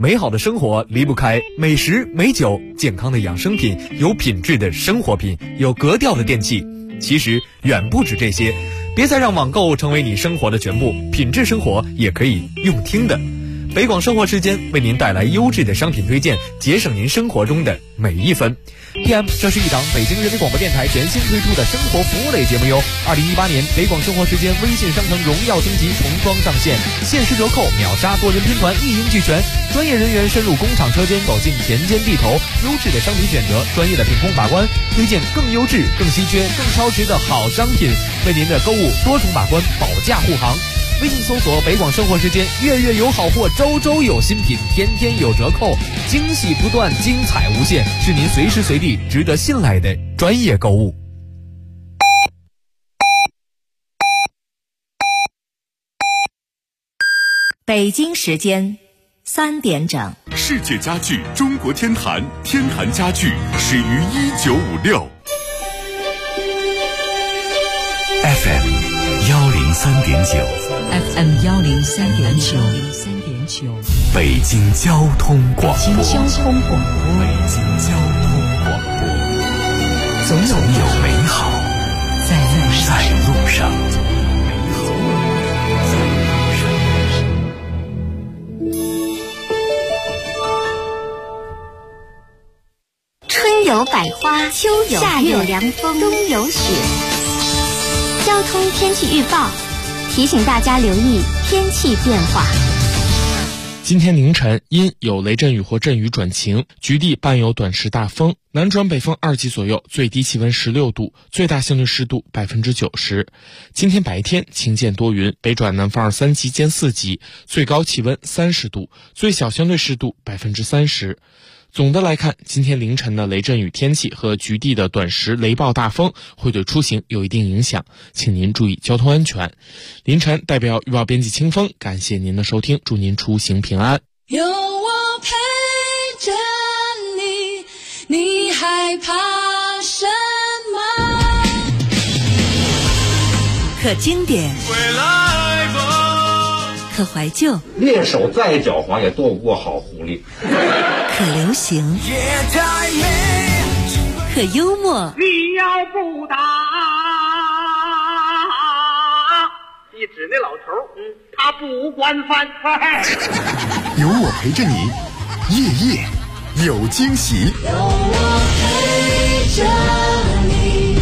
美好的生活离不开美食美酒，健康的养生品，有品质的生活品，有格调的电器。其实远不止这些，别再让网购成为你生活的全部，品质生活也可以用听的。北广生活时间为您带来优质的商品推荐，节省您生活中的每一分。PM， 这是一档北京人民广播电台全新推出的生活服务类节目哟。2018年北广生活时间微信商城荣耀升级重装上线，限时折扣，秒杀多人拼团，一应俱全。专业人员深入工厂车间，走进田间地头，优质的商品选择，专业的品控把关，推荐更优质、更稀缺、更超值的好商品，为您的购物多重把关，保驾护航。微信搜索北广生活时间，月月有好货，周周有新品，天天有折扣，惊喜不断，精彩无限，是您随时随地值得信赖的专业购物。 北京时间3点整， 世界家具中国天坛，天坛家具始于1956。 FM 103.9 FM 103.9， 北京交通广播。 北京交通广播，总有美好在路上。 春有百花，秋有夏有凉风，冬有雪。交通天气预报提醒大家留意天气变化。 今天凌晨因有雷阵雨或阵雨转晴，局地伴有短时大风，南转北风2级左右，最低气温16度，最大相对湿度90%。今天白天晴间多云，北转南风2、3级兼4级，最高气温30度，最小相对湿度30%。总的来看，今天凌晨的雷阵雨天气和局地的短时雷暴大风会对出行有一定影响，请您注意交通安全。凌晨代表预报编辑清风，感谢您的收听，祝您出行平安。 有我陪着你，你害怕什么？ 可经典，可怀旧， 猎手再狡猾也斗不过好狐狸。 可流行，可幽默。 你要不打，一指那老头，他不管饭。 有我陪着你，夜夜有惊喜。 有我陪着你。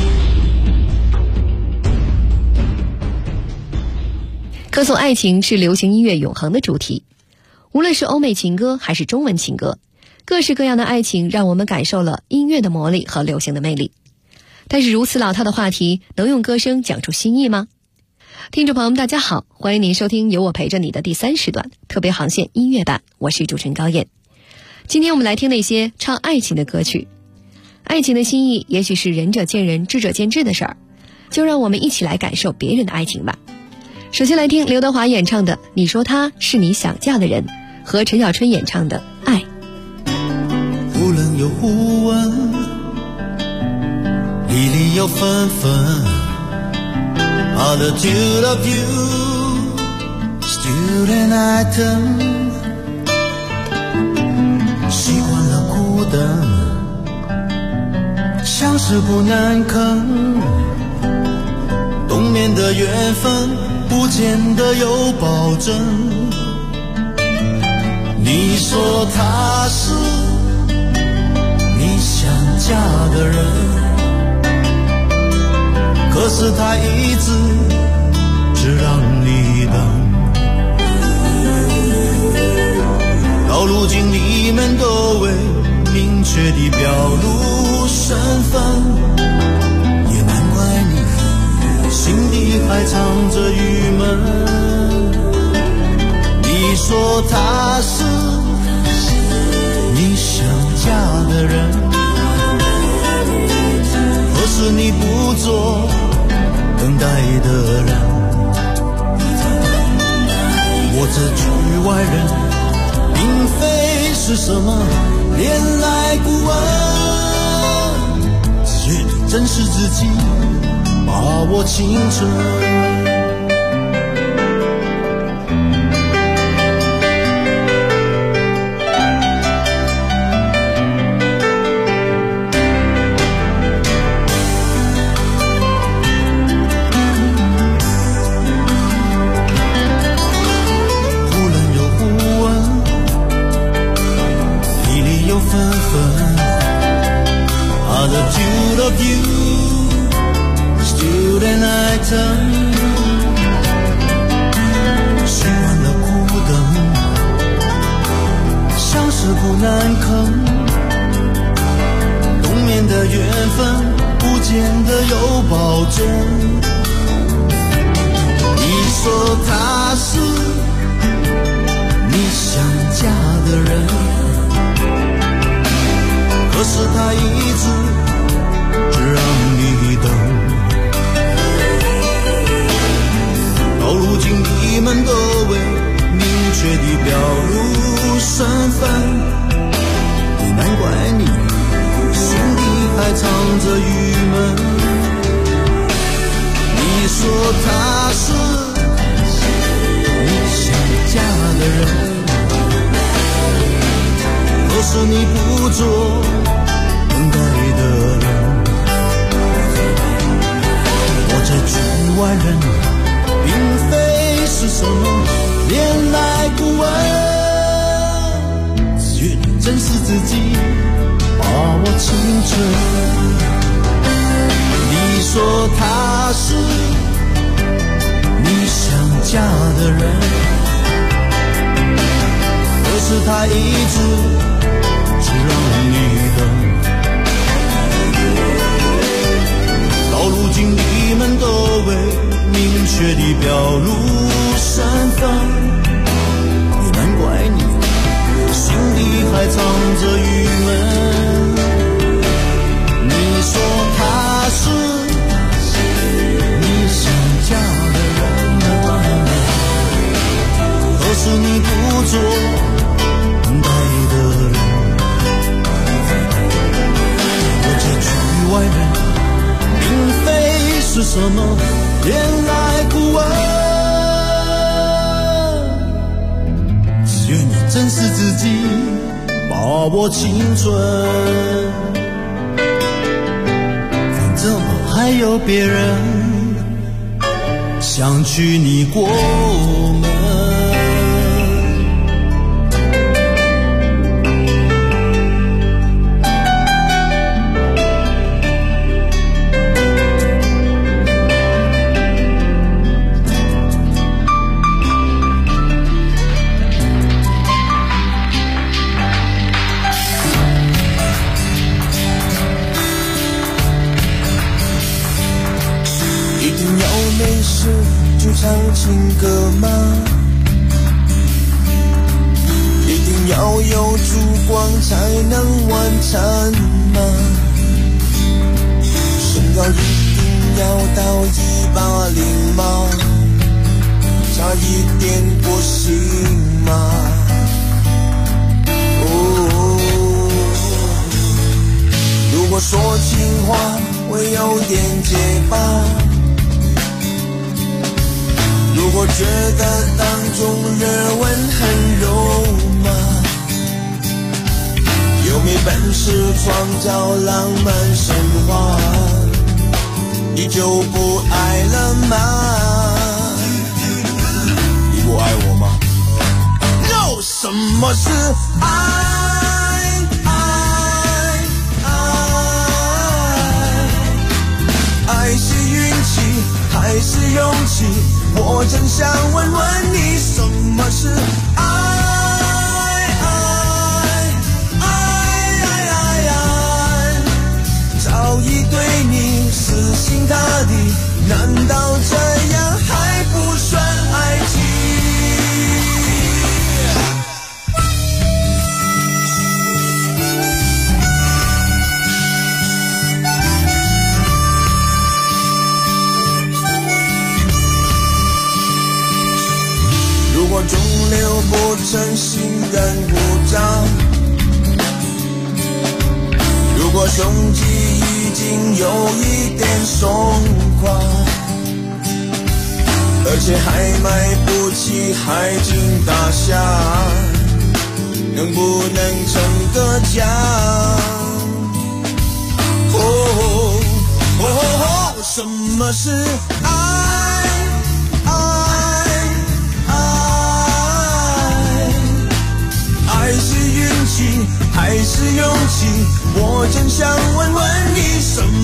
歌颂爱情是流行音乐永恒的主题，无论是欧美情歌还是中文情歌，各式各样的爱情让我们感受了音乐的魔力和流行的魅力。但是如此老套的话题，能用歌声讲出新意吗？听众朋友们大家好，欢迎您收听有我陪着你的第3时段特别航线音乐版，我是主持人高燕。今天我们来听那些唱爱情的歌曲。爱情的心意也许是仁者见仁，智者见智的事儿，就让我们一起来感受别人的爱情吧。首先来听刘德华演唱的《你说他是你想嫁的人》，和陈小春演唱的《爱》。 忽冷又忽温，离离又纷纷。Attitude of you, student item， 习惯了苦等，相识不难啃，冬眠的缘分不见得有保证。你说他是你想嫁的人，可是他一直只让你等。到如今你们都未明确地表露身份，也难怪你心底还藏着郁闷。你说他是你想嫁的人，可是你不做等待的人。我这局外人并非是什么恋爱顾问，只愿珍视自己，把握青春。 loved you still an item， 熄完了孤灯，消失不难坑，冬眠的缘分不见得有保证。你说他是你想嫁的人，可是他一直只让你等。到如今你们都未明确地表露身份，也难怪你心底还藏着郁闷。你说他是你想嫁的人，可是你不做等待的人。我这局外人并非是什么恋爱顾问，只愿你珍视自己，把握青春。你说他是你想嫁的人，可是他一直只让你等。到如今你们都未明确地表露身份，也难怪你心里还藏着郁闷。你说他是你想嫁的人，可是你不做等待的人。我这局外人并非是什么恋爱顾问，只愿你珍视自己，把握青春。反正我还有别人想娶你过门。唱情歌吗？一定要有烛光才能完成吗？身高一定要到180吗？差一点不行吗？哦，如果说情话会有点结巴，如果觉得当中热吻很肉麻，有没本事创造浪漫神话，你就不爱了吗？你不爱我吗？ No， 什么是爱？爱是运气还是勇气？我真想问问你，什么是爱？早已对你死心塌地，难道这样还不算爱情？如果肿瘤不成心人鼓掌，如果胸肌已经有一点松垮，而且还买不起海景大厦，能不能成个家？什么是爱？爱是运气还是勇气？我真想问问你，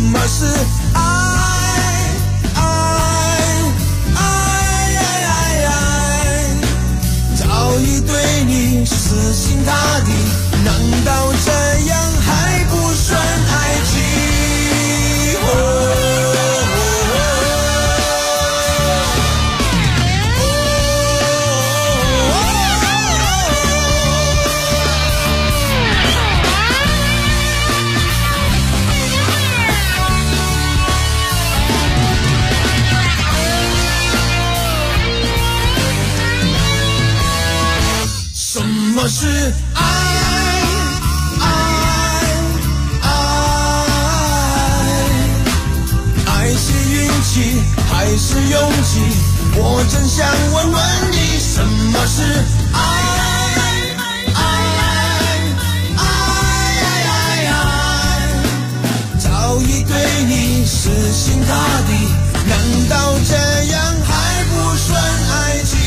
么是爱？早已对你死心塌地，难道这样还不算爱情？什么是爱？爱是运气还是勇气？我真想问问你，什么是爱？早已对你死心塌地，难道这样还不算爱情？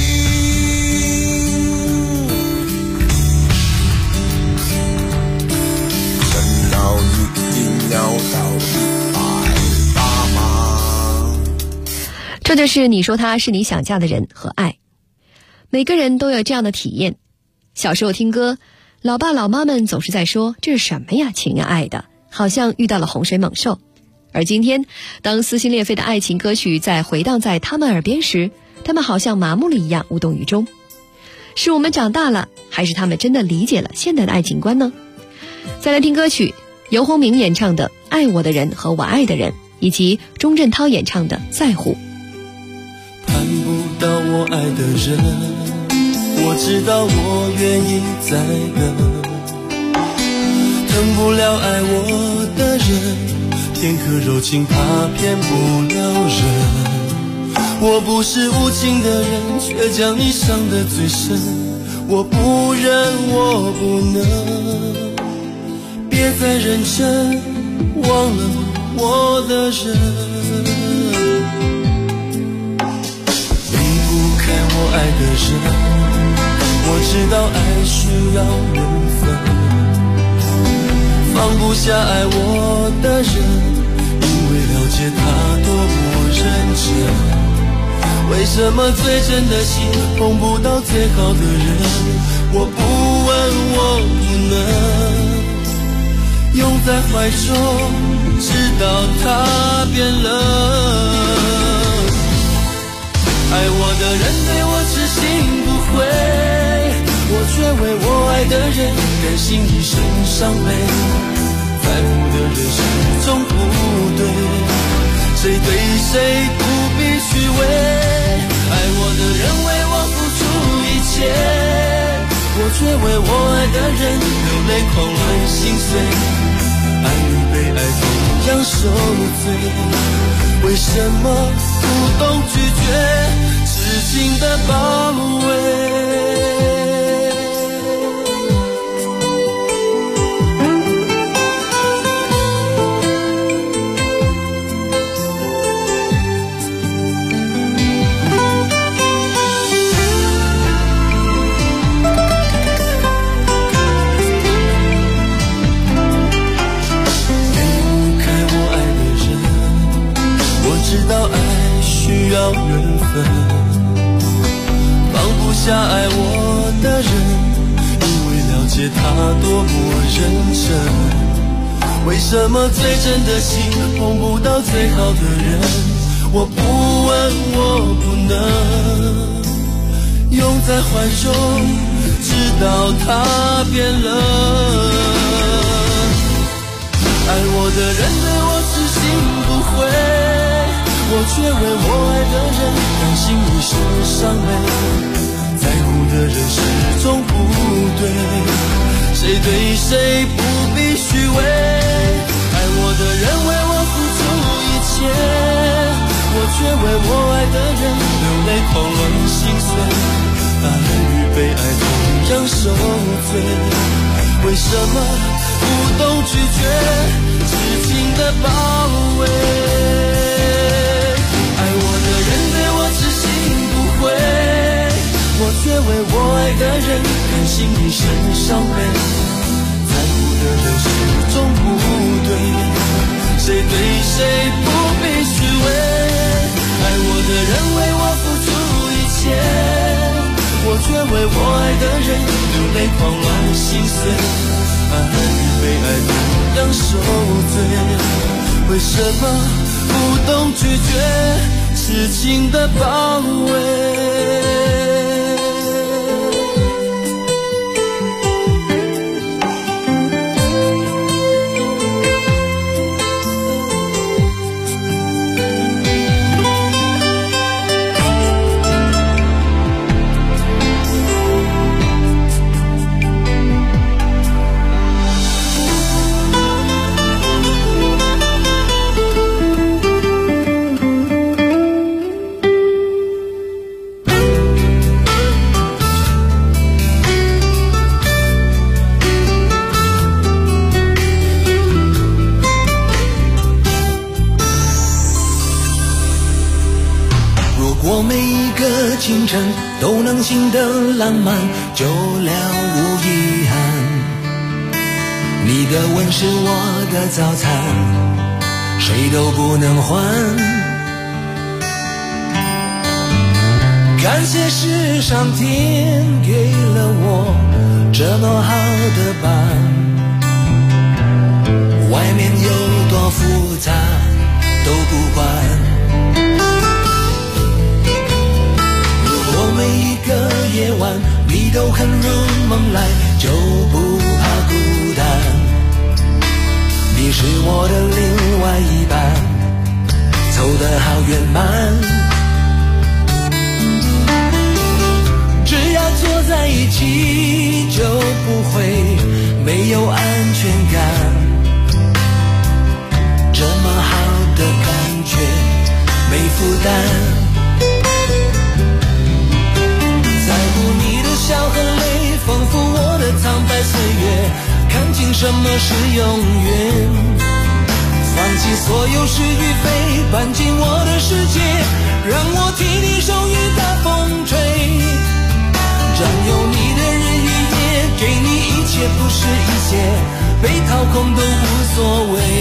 这就是你说他是你想嫁的人和爱。每个人都有这样的体验。小时候听歌，老爸老妈们总是在说这是什么呀，情呀爱的，好像遇到了洪水猛兽。而今天当撕心裂肺的爱情歌曲在回荡在他们耳边时，他们好像麻木了一样无动于衷。是我们长大了，还是他们真的理解了现代的爱情观呢？再来听歌曲，游鸿明演唱的《爱我的人和我爱的人》，以及钟镇涛演唱的《在乎》。 盼不到我爱的人，我知道我愿意再等，疼不了爱我的人，片刻柔情怕骗不了人。我不是无情的人，却将你伤得最深，我不忍我不能，别再认真忘了我的人。我爱的人，我知道爱需要缘分，放不下爱我的人，因为了解他多么认真。为什么最真的心碰不到最好的人？我不问我不能，拥在怀中，直到他变冷。爱我的人对我痴心不悔，我却为我爱的人甘心一生伤悲。在乎的人始终不对，谁对谁不必虚伪。爱我的人为我付出一切，我却为我爱的人流泪狂乱心碎。爱与被爱同样受罪，为什么不懂拒绝痴情的包围？知道爱需要缘分，放不下爱我的人，因为了解他多么认真。为什么最真的心碰不到最好的人？我不问我不能，拥在怀中，直到他变冷。爱我的人对我痴心不悔，我却为我爱的人甘心一生伤悲。在乎的人始终不对，谁对谁不必虚伪。爱我的人为我付出一切，我却为我爱的人流泪狂乱心碎。爱与被爱同样受罪，为什么不懂拒绝痴情的包围？我却为我爱的人甘心一生伤悲。在乎的人始终不对，谁对谁泪狂乱心碎，爱与被爱同样受罪。为什么不懂拒绝痴情的包围？清晨都能醒得浪漫，就了无遗憾。你的吻是我的早餐，谁都不能换。感谢是上天给了我这么好的伴，外面有多复杂都不管。每一个夜晚你都肯入梦来，就不怕孤单。你是我的另外一半，凑得好圆满。只要坐在一起就不会没有安全感，这么好的感觉没负担。笑和泪丰富我的苍白岁月，看清什么是永远，放弃所有是与非，搬进我的世界，让我替你手雨大风吹，占有你的日与夜，给你一切不是一切，被掏空都无所谓。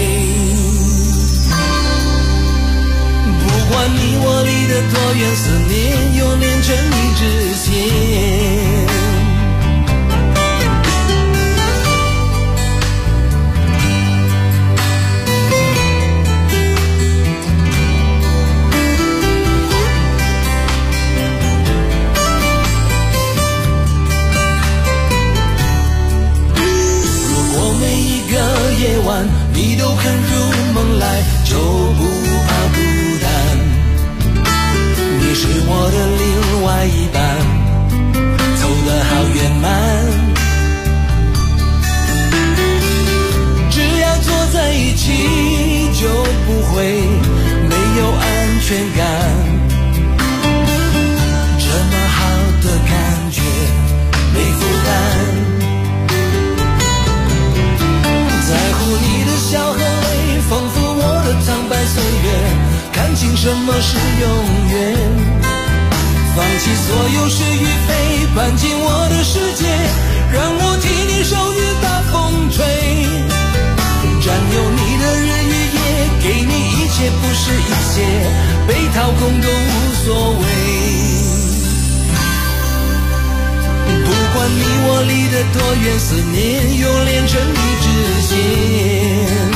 不管你我离得多远，思念又连成一支线。如果每一个夜晚你都肯入梦来，就不怕孤单。你是我的另外一半，凑得好圆满。只要坐在一起就不会没有安全感，这么好的感觉没负担。在乎你的笑和泪，丰富我的苍白岁月，看清什么是永远，放弃所有是与非，搬进我的世界，让我替你手雨大风吹，占有你的日与夜，给你一切不是一切，被掏空都无所谓。不管你我离得多远，思念又连成一支线。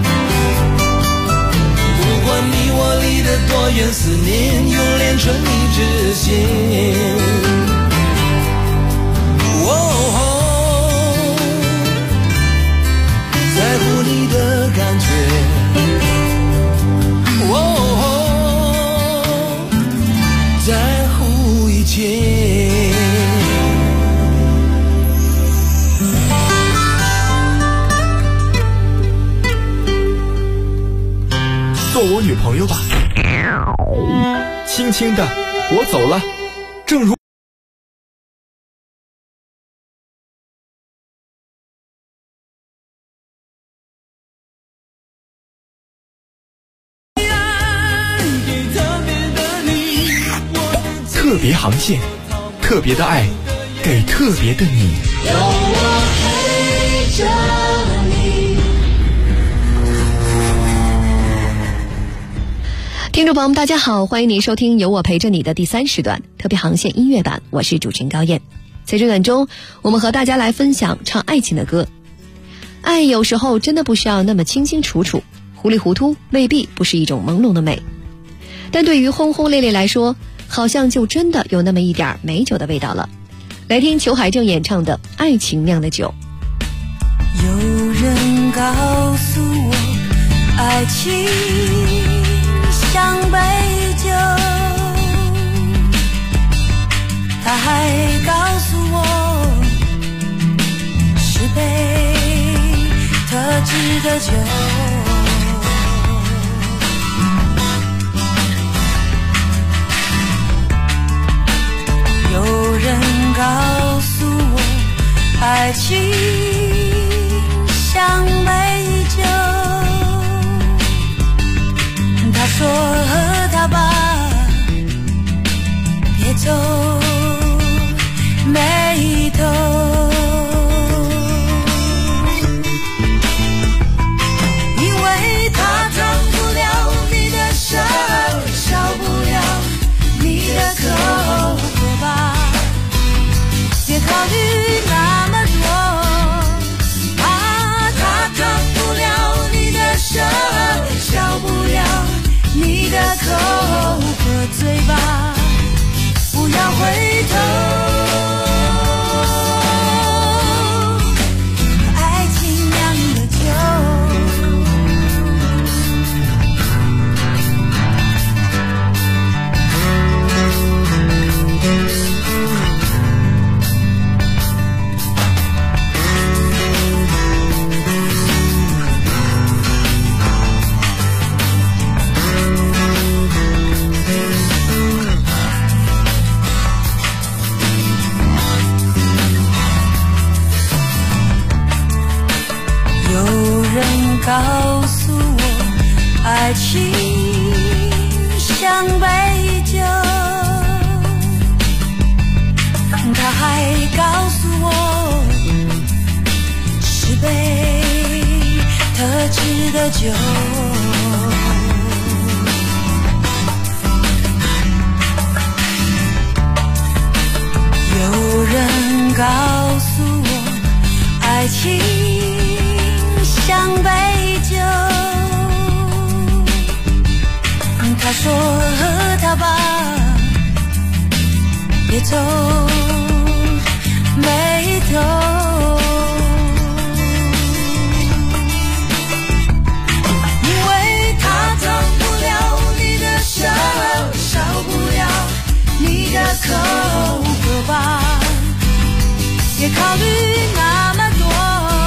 不管你我离得多远，思念又连成一支线。在乎你的感觉，在乎一切。 做我女朋友吧，轻轻的，我走了。正如特别航线，特别的爱，给特别的你。有我陪着你。 听众朋友们，大家好，欢迎您收听由我陪着你的第3时段特别航线音乐版，我是主持人高燕。 在这段中，我们和大家来分享唱爱情的歌。爱有时候真的不需要那么清清楚楚，糊里糊涂未必不是一种朦胧的美，但对于轰轰烈烈来说，好像就真的有那么一点美酒的味道了。来听裘海正演唱的《爱情酿的酒》。 有人告诉我，爱情像杯酒，他还告诉我，是杯特制的酒。有人告诉我，爱情像杯酒，他说和他吧，别皱眉头，因为他装不了你的手，少不了你的口，喝吧，别考虑那么多，他装不了你的手，少不了你的口，喝醉吧，不要回头。告诉我，爱情像杯酒，他还告诉我，是杯特制的酒。有人告诉我，爱情像杯酒，他说和他吧，别皱眉头，因为他装不了你的手，少不了你的口，喝吧，别考虑那么多，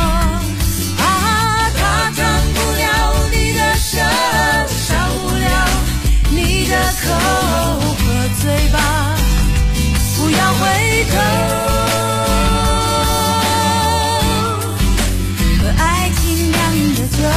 少不了你的口，喝醉吧，不要回头。和爱情酿的酒。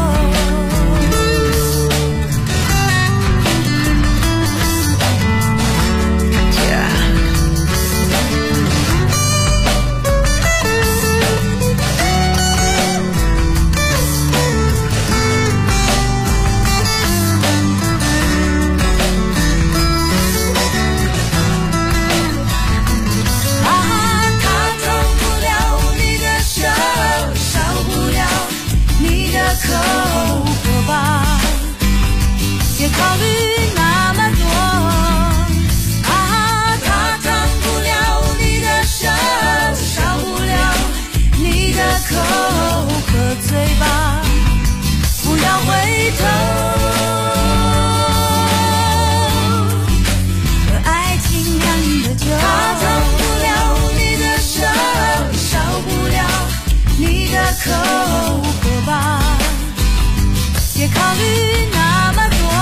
口喝吧，别考虑那么多，他装不了你的手，少不了你的口，喝醉吧，不要回头。和爱情酿的酒，他装不了你的手，少不了你的口，喝吧，别考虑那么多，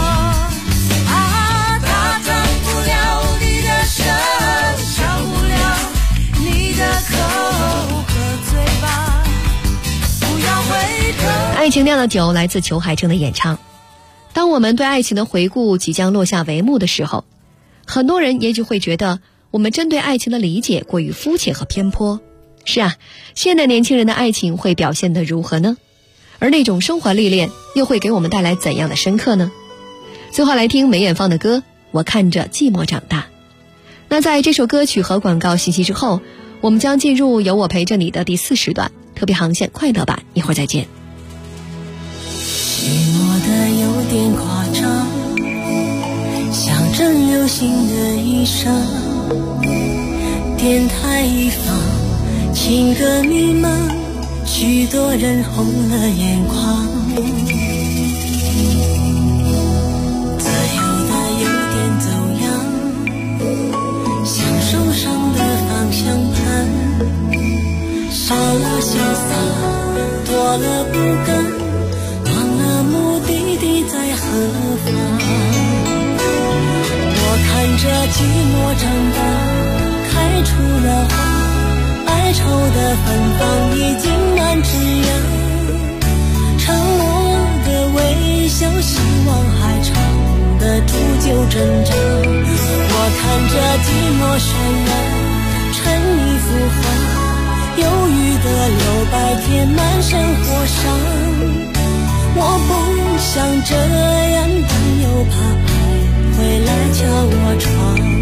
他装不了你的手，少不了你的口，喝醉吧，不要回头。 爱情酿的酒来自裘海正的演唱。当我们对爱情的回顾即将落下帷幕的时候，很多人也许会觉得我们针对爱情的理解过于肤浅和偏颇。是啊，现代年轻人的爱情会表现得如何呢？而那种生活历练又会给我们带来怎样的深刻呢？最后来听梅艳芳的歌《我看着寂寞长大》。 那在这首歌曲和广告信息之后，我们将进入有我陪着你的第4时段特别航线快乐版，一会儿再见。 寂寞的有点夸张，像阵流行的衣裳，电台一放，情歌弥漫，许多人红了眼眶。自由的有点走样，像手上的方向盘，少了潇洒，多了不甘，忘了目的地在何方。我看着寂寞长大，开出了花，哀愁的芬芳已经满枝桠，沉默的微笑，希望还藏得住就挣扎。我看着寂寞渲染成一幅画，忧郁的留白填满生活上。我不想这样，但又怕爱会来敲我窗。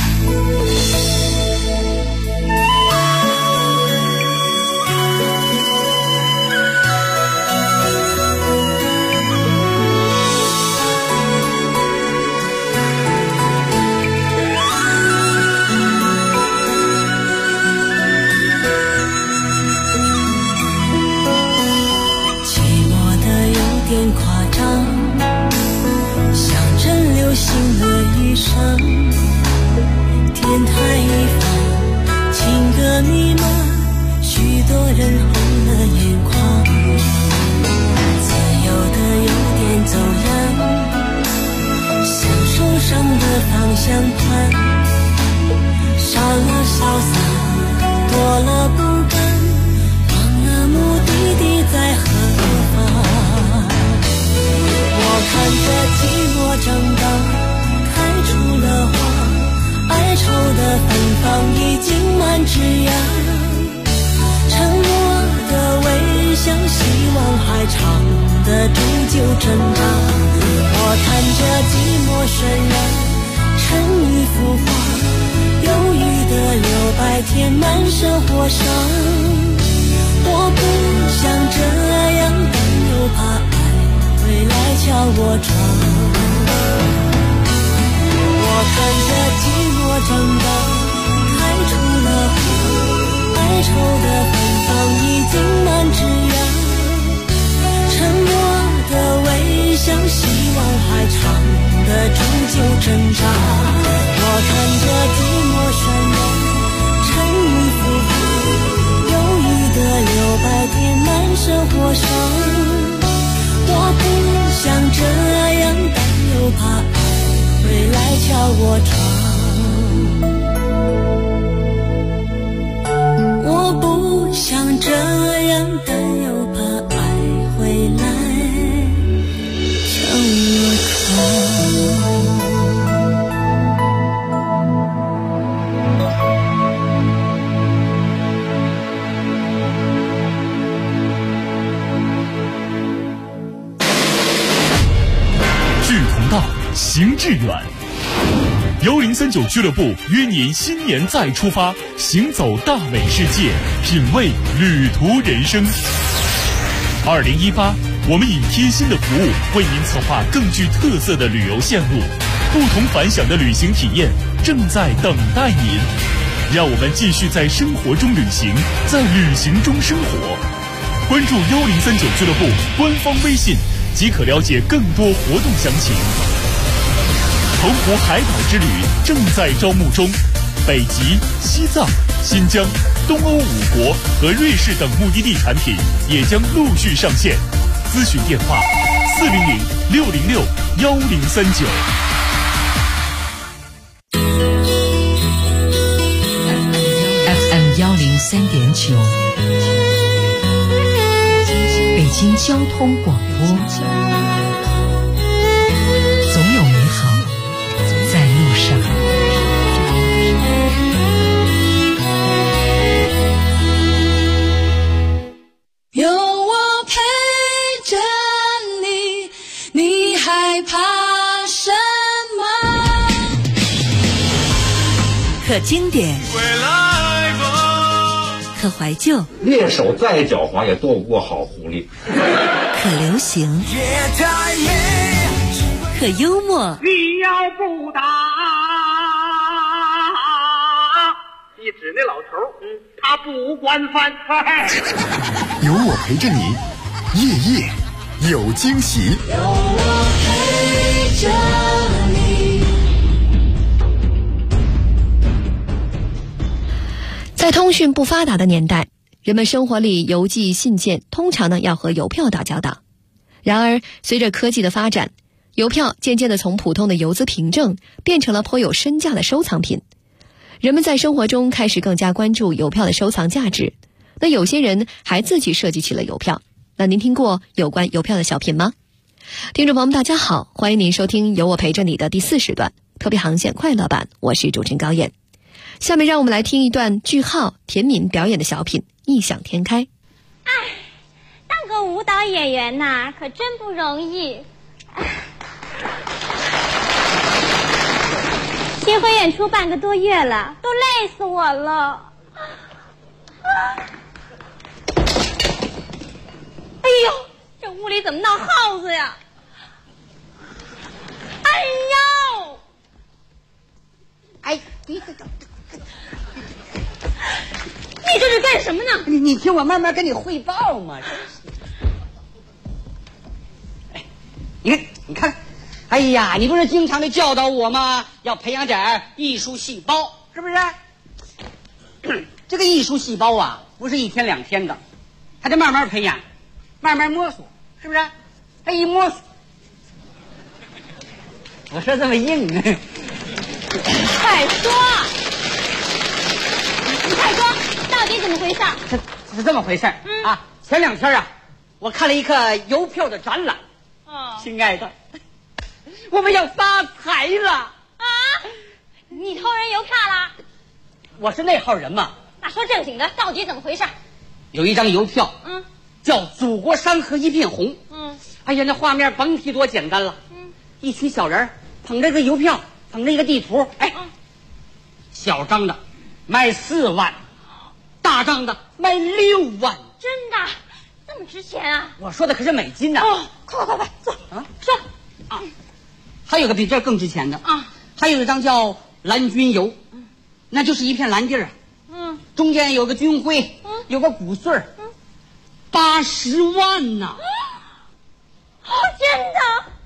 电台一放，情歌弥漫，许多人红了眼眶。自由的有点走样，像手上的方向盘，少了潇洒，多了不甘，忘了目的地在何方。我看着寂寞长大，开出了花，哀愁的芬芳已经满枝桠，沉默的微笑，希望还藏得住就挣扎。我看着寂寞渲染成一幅画，忧郁的留白填满生活上。我不想这样，但又怕爱会来敲我窗。我看着寂寞长大，开出了花，哀愁的芬芳已经满枝桠，沉默的微笑，希望还藏得住就挣扎。我看着寂寞渲染成一幅画，忧郁的留白填满生活上。我不想这样，但又怕爱会来敲我窗。我不想这样，但又怕爱会来敲我窗。 志同道，行致远。1039俱乐部约您新年再出发，行走大美世界，品味旅途人生。2018，我们以贴心的服务为您策划更具特色的旅游线路，不同凡响的旅行体验正在等待您。让我们继续在生活中旅行，在旅行中生活。关注1039俱乐部官方微信，即可了解更多活动详情。澎湖海岛之旅正在招募中，北极、西藏、新疆、东欧5国和瑞士等目的地产品也将陆续上线。咨询电话400-606-1039。 FM 103.9，北京交通广播。总有美好在路上。 有我陪着你，你害怕什么？ 可经典，可怀旧， 猎手再狡猾也斗不过好狐狸。 可流行，可幽默。 你要不打，一指那老头，他不管饭。 有我陪着你，夜夜有惊喜。 有我陪着你。 在通讯不发达的年代，人们生活里邮寄信件通常呢要和邮票打交道。然而随着科技的发展，邮票渐渐地从普通的邮资凭证变成了颇有身价的收藏品。人们在生活中开始更加关注邮票的收藏价值，那有些人还自己设计起了邮票。那您听过有关邮票的小品吗？听众朋友们大家好，欢迎您收听有我陪着你的第40段特别航线快乐版，我是主持人高燕。下面让我们来听一段句号田敏表演的小品《异想天开》。 哎，当个舞蹈演员呐，可真不容易。巡回演出半个多月了，都累死我了。哎呦，这屋里怎么闹耗子呀？哎呦！ 哎， 你这是干什么呢？ 你听我慢慢跟你汇报嘛。哎，你看，哎呀，你不是经常的教导我吗？要培养点艺术细胞，是不是？这个艺术细胞啊，不是一天两天的，还得慢慢培养，慢慢摸索，是不是？他一摸索，我说这么硬呢？ 快说！你快说，到底怎么回事？ 是这么回事啊！前2天啊，我看了一个邮票的展览。亲爱的，我们要发财了啊！ 你偷人邮票了？ 我是那号人嘛。 那说正经的，到底怎么回事？ 有一张邮票，叫“祖国山河一片红”。哎呀，那画面甭提多简单了。一群小人捧着个邮票，捧着一个地图，哎，小张的卖4万，大张的卖6万。 真的？这么值钱啊？ 我说的可是美金呐！ 快坐啊！ 说啊，还有个比这更值钱的啊，还有一张叫蓝军邮，那就是一片蓝地儿，中间有个军徽，有个谷穗，80万呐！ 真的？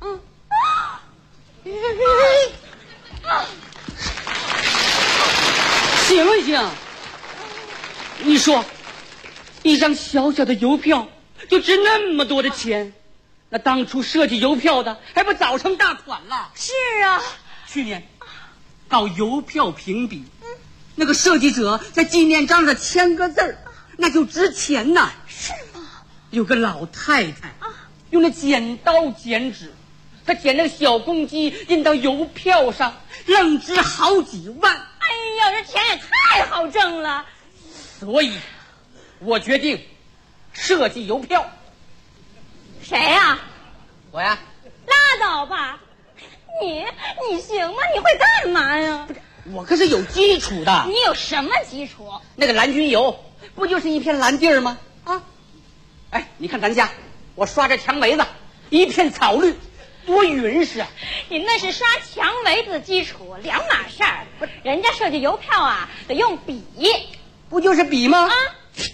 行不行？你说，一张小小的邮票就值那么多的钱，那当初设计邮票的还不早成大款了？ 是啊， 去年搞邮票评比，那个设计者在纪念章上签个字儿，那就值钱呐。 是吗？ 有个老太太用那剪刀剪纸，她剪那个小公鸡印到邮票上，愣值好几万。 哎呀，这钱也太好挣了。 所以我决定设计邮票。 谁呀？ 我呀。 拉倒吧，你行吗？你会干嘛呀？ 我可是有基础的。 你有什么基础？ 那个蓝军邮不就是一片蓝地儿吗？啊，哎，你看咱家，我刷这墙围子，一片草绿，多匀实啊！ 你那是刷墙围子的基础，两码事儿。人家设计邮票啊，得用笔， 不就是笔吗？ 啊，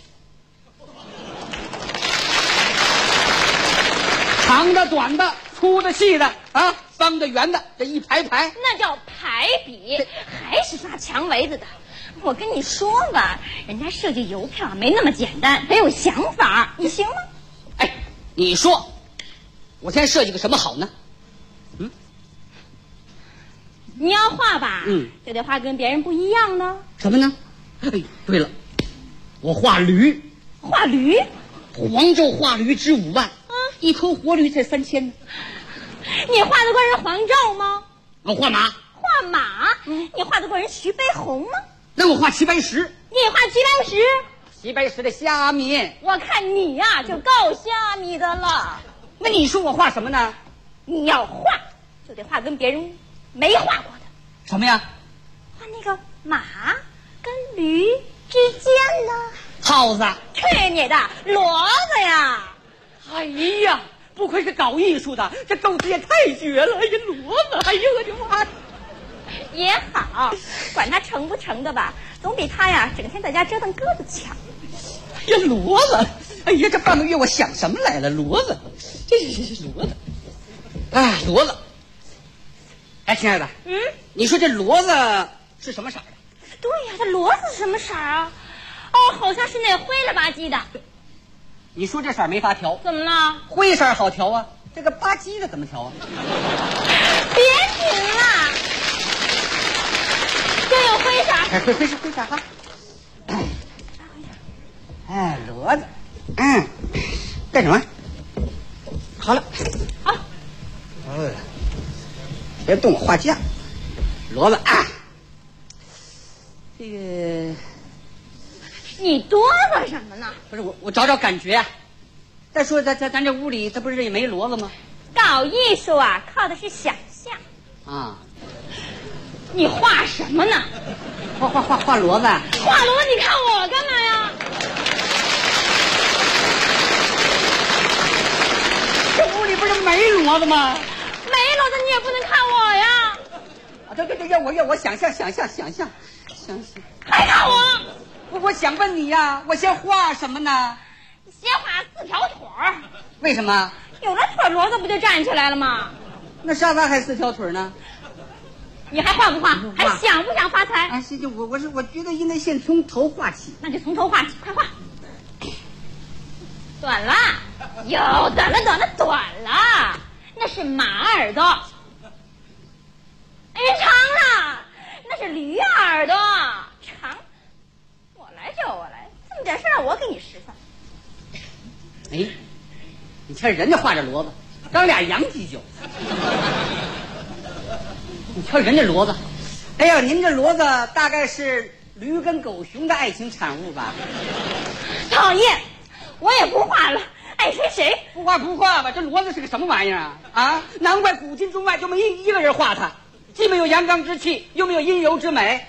长的、短的、粗的、细的啊，方的、圆的，这一排排， 那叫排比，还是刷墙围子的。我跟你说吧，人家设计邮票没那么简单，得有想法，你行吗？ 哎，你说，我现在设计个什么好呢？ 你要画吧，就得画跟别人不一样的。 什么呢？哎，对了，我画驴。 画驴？ 黄州画驴值5万，一头活驴才3000呢。 你画得过人黄州吗？ 我画马。 画马？你画得过人徐悲鸿吗？ 那我画齐白石。 你画齐白石？ 齐白石的虾米。 我看你呀，就够虾米的了。 那你说我画什么呢？ 你要画，就得画跟别人没画过的。 什么呀？ 画那个马跟驴之间呢？ 耗子。 去你的，骡子呀！ 哎呀，不愧是搞艺术的，这构思也太绝了！哎呀，骡子，哎呦我的妈！ 也好，管他成不成的吧，总比他呀整天在家折腾鸽子强。 哎呀，骡子！哎呀，这半个月我想什么来了？骡子，这骡子。哎，骡子。哎，亲爱的，你说这骡子是什么色的？ 对呀，这骡子是什么色啊？哦，好像是那灰了吧唧的。 你说这色没法调， 怎么了？ 灰色好调啊，这个吧唧的怎么调啊？ 别停了，就有灰色。 哎，灰色哈。哎，骡子，干什么？好了， 好。 别动我画架，骡子啊。这个， 你哆嗦什么呢？ 不是我找找感觉啊。再说咱这屋里，它不是也没骡子吗？ 搞艺术啊，靠的是想象啊。 你画什么呢？ 画骡子。 画骡子，你看我干嘛呀？ 这屋里不是没骡子吗？ 没骡子你也不能看我呀！ 啊，对，要我想象。 还看我？ 我想问你呀，我先画什么呢？ 先画4条腿儿。 为什么？ 有了腿，骡子不就站起来了吗？ 那啥还4条腿呢？ 你还画不画？还想不想发财？ 啊，是我觉得应该先从头画起。 那就从头画起，快画。短了，短了，那是马耳朵。哎，长了，那是驴耳朵。长，我来，这么点事让我给你示范。 哎，你瞧人家画着骡子，刚俩洋鸡酒。你瞧人家骡子，哎呀，您这骡子大概是驴跟狗熊的爱情产物吧？ 讨厌，我也不画了，爱谁谁。 不画吧，这骡子是个什么玩意儿啊？啊，难怪古今中外就没一个人画它，既没有阳刚之气，又没有阴柔之美。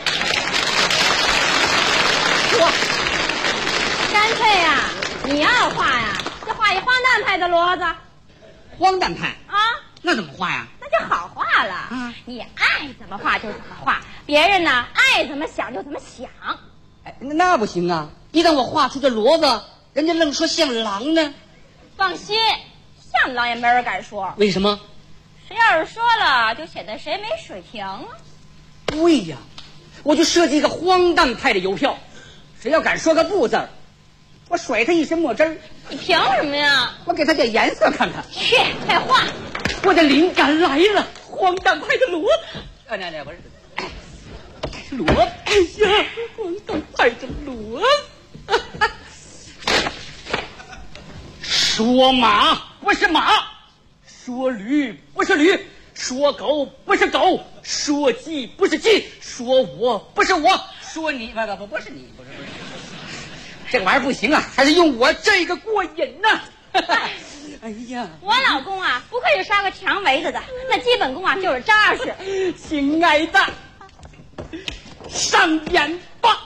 干脆呀，你要画呀，就画一荒诞派的骡子。 荒诞派啊？ 那怎么画呀？ 那就好画了。你爱怎么画就怎么画，别人呢爱怎么想就怎么想。 哎，那不行啊！一旦我画出这骡子，人家愣说像狼呢。 放心，像狼也没人敢说。 为什么？ 谁要是说了，就显得谁没水平了。 对呀，我就设计一个荒诞派的邮票，谁要敢说个不字儿，我甩他一身墨汁儿。 你凭什么呀？ 我给他点颜色看看。 去，快画！ 我的灵感来了，荒诞派的骡子。那不是骡子，哎呀，荒诞派的骡子。说马不是马，说驴不是驴，说狗不是狗，说鸡不是鸡，说我不是我，说你不是你，不是。这个玩意儿不行啊，还是用我这个过瘾呢。哎呀， 我老公啊，不愧是刷个墙围子的，那基本功啊就是扎实。 亲爱的，上演吧。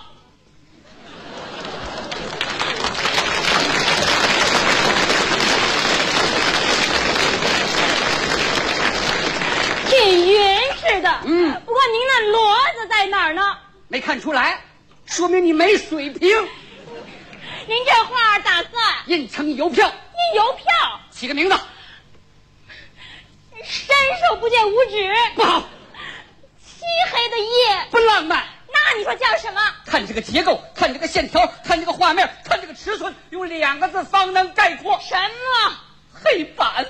挺匀实的。不过您那骡子在哪儿呢？ 没看出来，说明你没水平。 您这画打算印成邮票？ 印邮票， 起个名字。 伸手不见五指。 不好。 漆黑的夜。 不浪漫。 那你说叫什么？ 看这个结构，看这个线条，看这个画面，看这个尺寸，用2个字方能概括。 什么？ 黑板。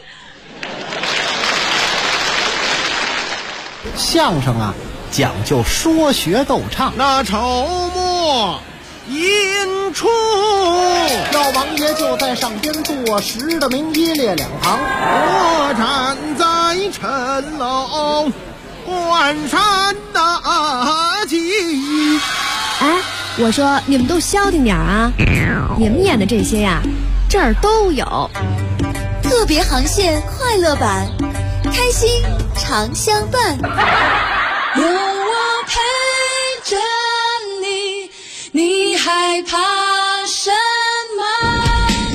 相声啊，讲究说学逗唱。 那筹末引出， 老王爷就在上边坐实的名一列两旁， 我站在城楼关山大吉。 哎，我说你们都消停点啊！你们演的这些呀，这儿都有。 特别航线快乐版，开心常相伴， 有我陪着害怕什么？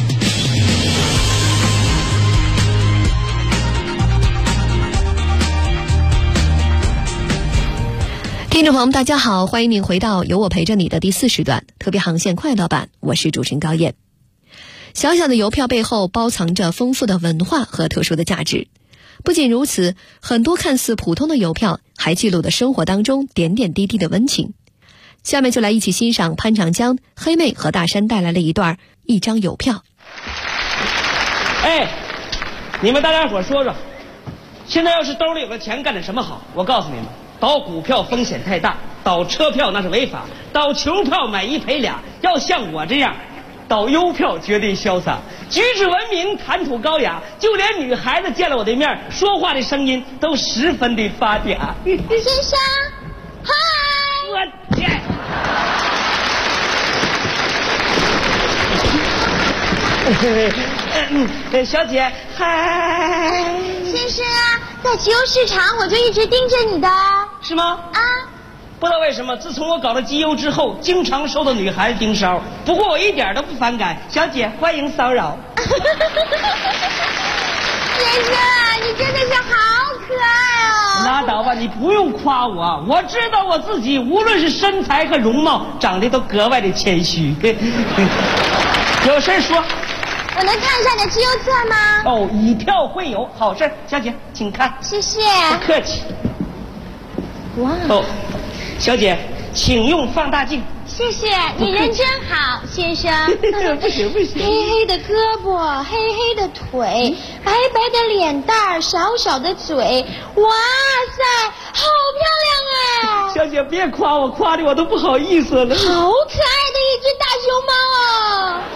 听众朋友们大家好，欢迎您回到有我陪着你的第4时段特别航线快乐版，我是主持人高燕。小小的邮票背后包藏着丰富的文化和特殊的价值。不仅如此，很多看似普通的邮票还记录了生活当中点点滴滴的温情。下面就来一起欣赏潘长江、黑妹和大山带来了一张邮票。 哎，你们大家伙说说，现在要是兜里有个钱干点什么好？我告诉你们，倒股票风险太大，倒车票那是违法，倒球票买1赔2。要像我这样倒邮票绝对潇洒，举止文明，谈吐高雅，就连女孩子见了我的面，说话的声音都十分的发嗲。 先生，嗨！ 我天！小姐，嗨！ 先生啊，在集邮市场我就一直盯着你的。 是吗？ 啊。 不知道为什么，自从我搞了集邮之后，经常受到女孩子盯梢。不过我一点都不反感，小姐欢迎骚扰。 先生啊，你真的是好可爱哦！ 拉倒吧，你不用夸我，我知道我自己无论是身材和容貌，长得都格外的谦虚。有事说。 我能看一下你的集邮册吗？ 哦，以票会友，好事，小姐请看。 谢谢。 不客气。 哇。 哦。小姐，请用放大镜。 谢谢，你人真好，先生。 不行不行。 黑黑的胳膊，黑黑的腿，白白的脸蛋儿，小小的嘴，哇塞，好漂亮啊！ 小姐别夸我，夸的我都不好意思了。 好可爱的一只大熊猫哦！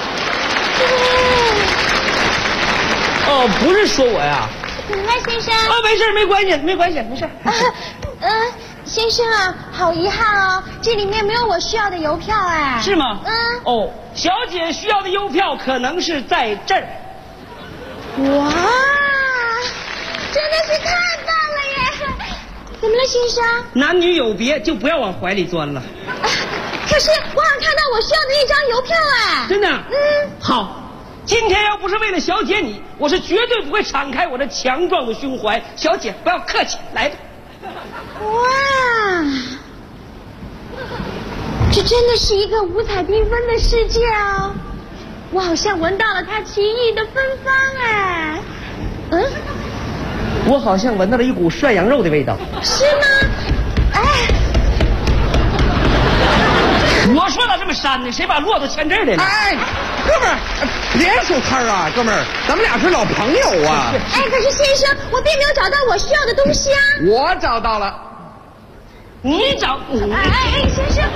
哦，不是说我呀。 怎么了，先生？ 哦，没事，没关系，没关系，没事。 先生啊，好遗憾哦，这里面没有我需要的邮票哎。 是吗？哦，小姐需要的邮票可能是在这儿。 哇，真的是太棒了耶！怎么了，先生？ 男女有别，就不要往怀里钻了。 可是我好像看到我需要的一张邮票哎。 真的？好。今天要不是为了小姐你，我是绝对不会敞开我这强壮的胸怀。小姐不要客气，来吧。 哇，这真的是一个五彩缤纷的世界哦！我好像闻到了它奇异的芬芳哎。 我好像闻到了一股涮羊肉的味道。 是吗？哎， 我说咋这么膻呢？谁把骆驼牵这儿来了？ 哎，哥们儿，别说摊儿啊，哥们儿，咱们俩是老朋友啊。 哎，可是先生，我并没有找到我需要的东西啊。 我找到了。 你找？ 哎，先生，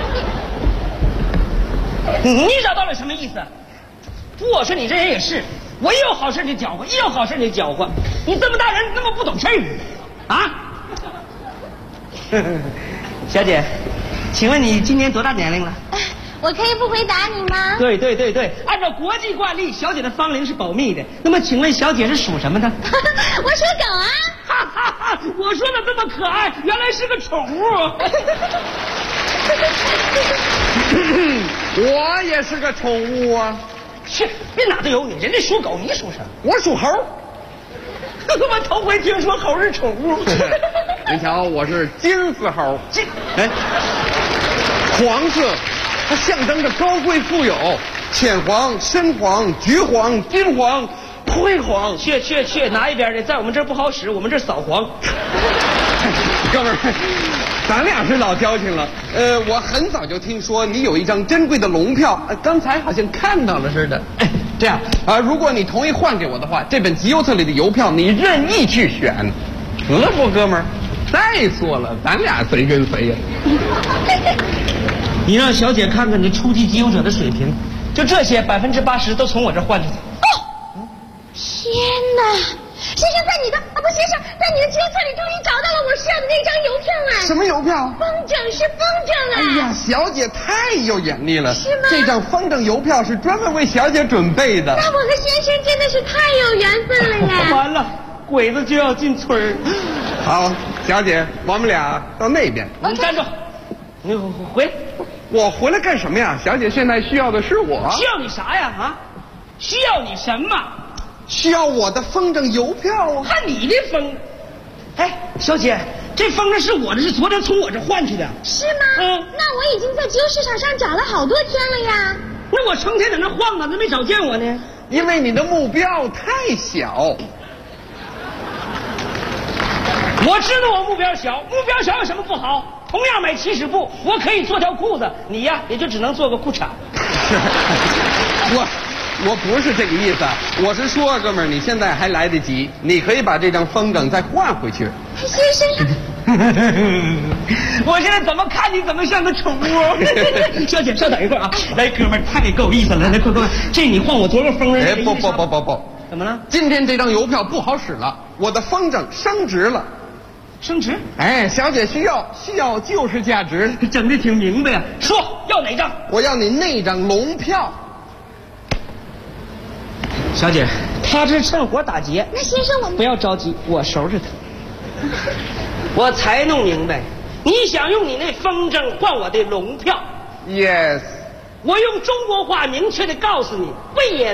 你找到了什么意思？我说你这人也是，我一有好事就搅和，一有好事就搅和。你这么大人那么不懂事儿啊？小姐，请问你今年多大年龄了？ 我可以不回答你吗？ 对，按照国际惯例，小姐的芳龄是保密的。那么请问小姐是属什么的？ 我属狗啊！ 哈哈哈！我说的这么可爱，原来是个宠物。 我也是个宠物啊！ 去，别哪都有你，人家属狗，你属什么？ 我属猴。 我头回听说猴是宠物。 你瞧，我是金丝猴。哎，黄色。它象征着高贵富有，浅黄、深黄、橘黄、金黄、灰黄。 去，拿一边的，在我们这儿不好使，我们这儿扫黄。 哥们儿，咱俩是老交情了。我很早就听说你有一张珍贵的龙票，刚才好像看到了似的。哎，这样啊，如果你同意换给我的话，这本集邮册里的邮票你任意去选，得不，哥们儿？再说了，咱俩谁跟谁呀？ 你让小姐看看你初级集邮者的水平，就这些80%都从我这换出去。 天哪！先生，在你的集邮册里终于找到了我需要的那张邮票啊！ 什么邮票？ 风筝是风筝啊！ 哎呀，小姐太有眼力了！ 是吗？ 这张风筝邮票是专门为小姐准备的。 那我和先生真的是太有缘分了呀！ 完了，鬼子就要进村儿。 好，小姐，我们俩到那边。 你站住！你回。 我回来干什么呀？小姐现在需要的是我。 需要你啥呀？啊？需要你什么？ 需要我的风筝邮票啊！ 还你的风？哎，小姐，这风筝是我的，是昨天从我这换去的。 是吗？那我已经在集邮市场上找了好多天了呀。 那我成天在那晃呢，怎么没找见我呢？ 因为你的目标太小。 我知道我目标小，目标小有什么不好？同样买70布，我可以做条裤子，你呀也就只能做个裤衩。 我不是这个意思，我是说，哥们儿，你现在还来得及，你可以把这张风筝再换回去。 先生， 我现在怎么看你怎么像个宠物。小姐，稍等一会儿啊！来，哥们儿，太够意思了，来，快，这你换我多个风筝？ 哎，不， 怎么了？ 今天这张邮票不好使了，我的风筝升值了。 升值？ 哎，小姐需要就是价值， 整的挺明白呀。说要哪张？ 我要你那张龙票。 小姐，他这趁火打劫。 那先生，我们不要着急，我收拾他。我才弄明白，你想用你那风筝换我的龙票 ？Yes。 我用中国话明确的告诉你，不 yes。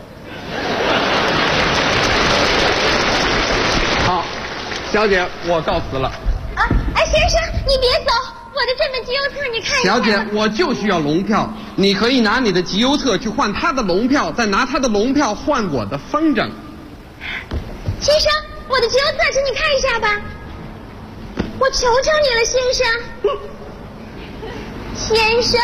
好，小姐，我告辞了。 啊，哎，先生，你别走，我的这本集邮册你看一下。 小姐，我就需要龙票，你可以拿你的集邮册去换他的龙票，再拿他的龙票换我的风筝。 先生，我的集邮册，请你看一下吧。我求求你了，先生。先生，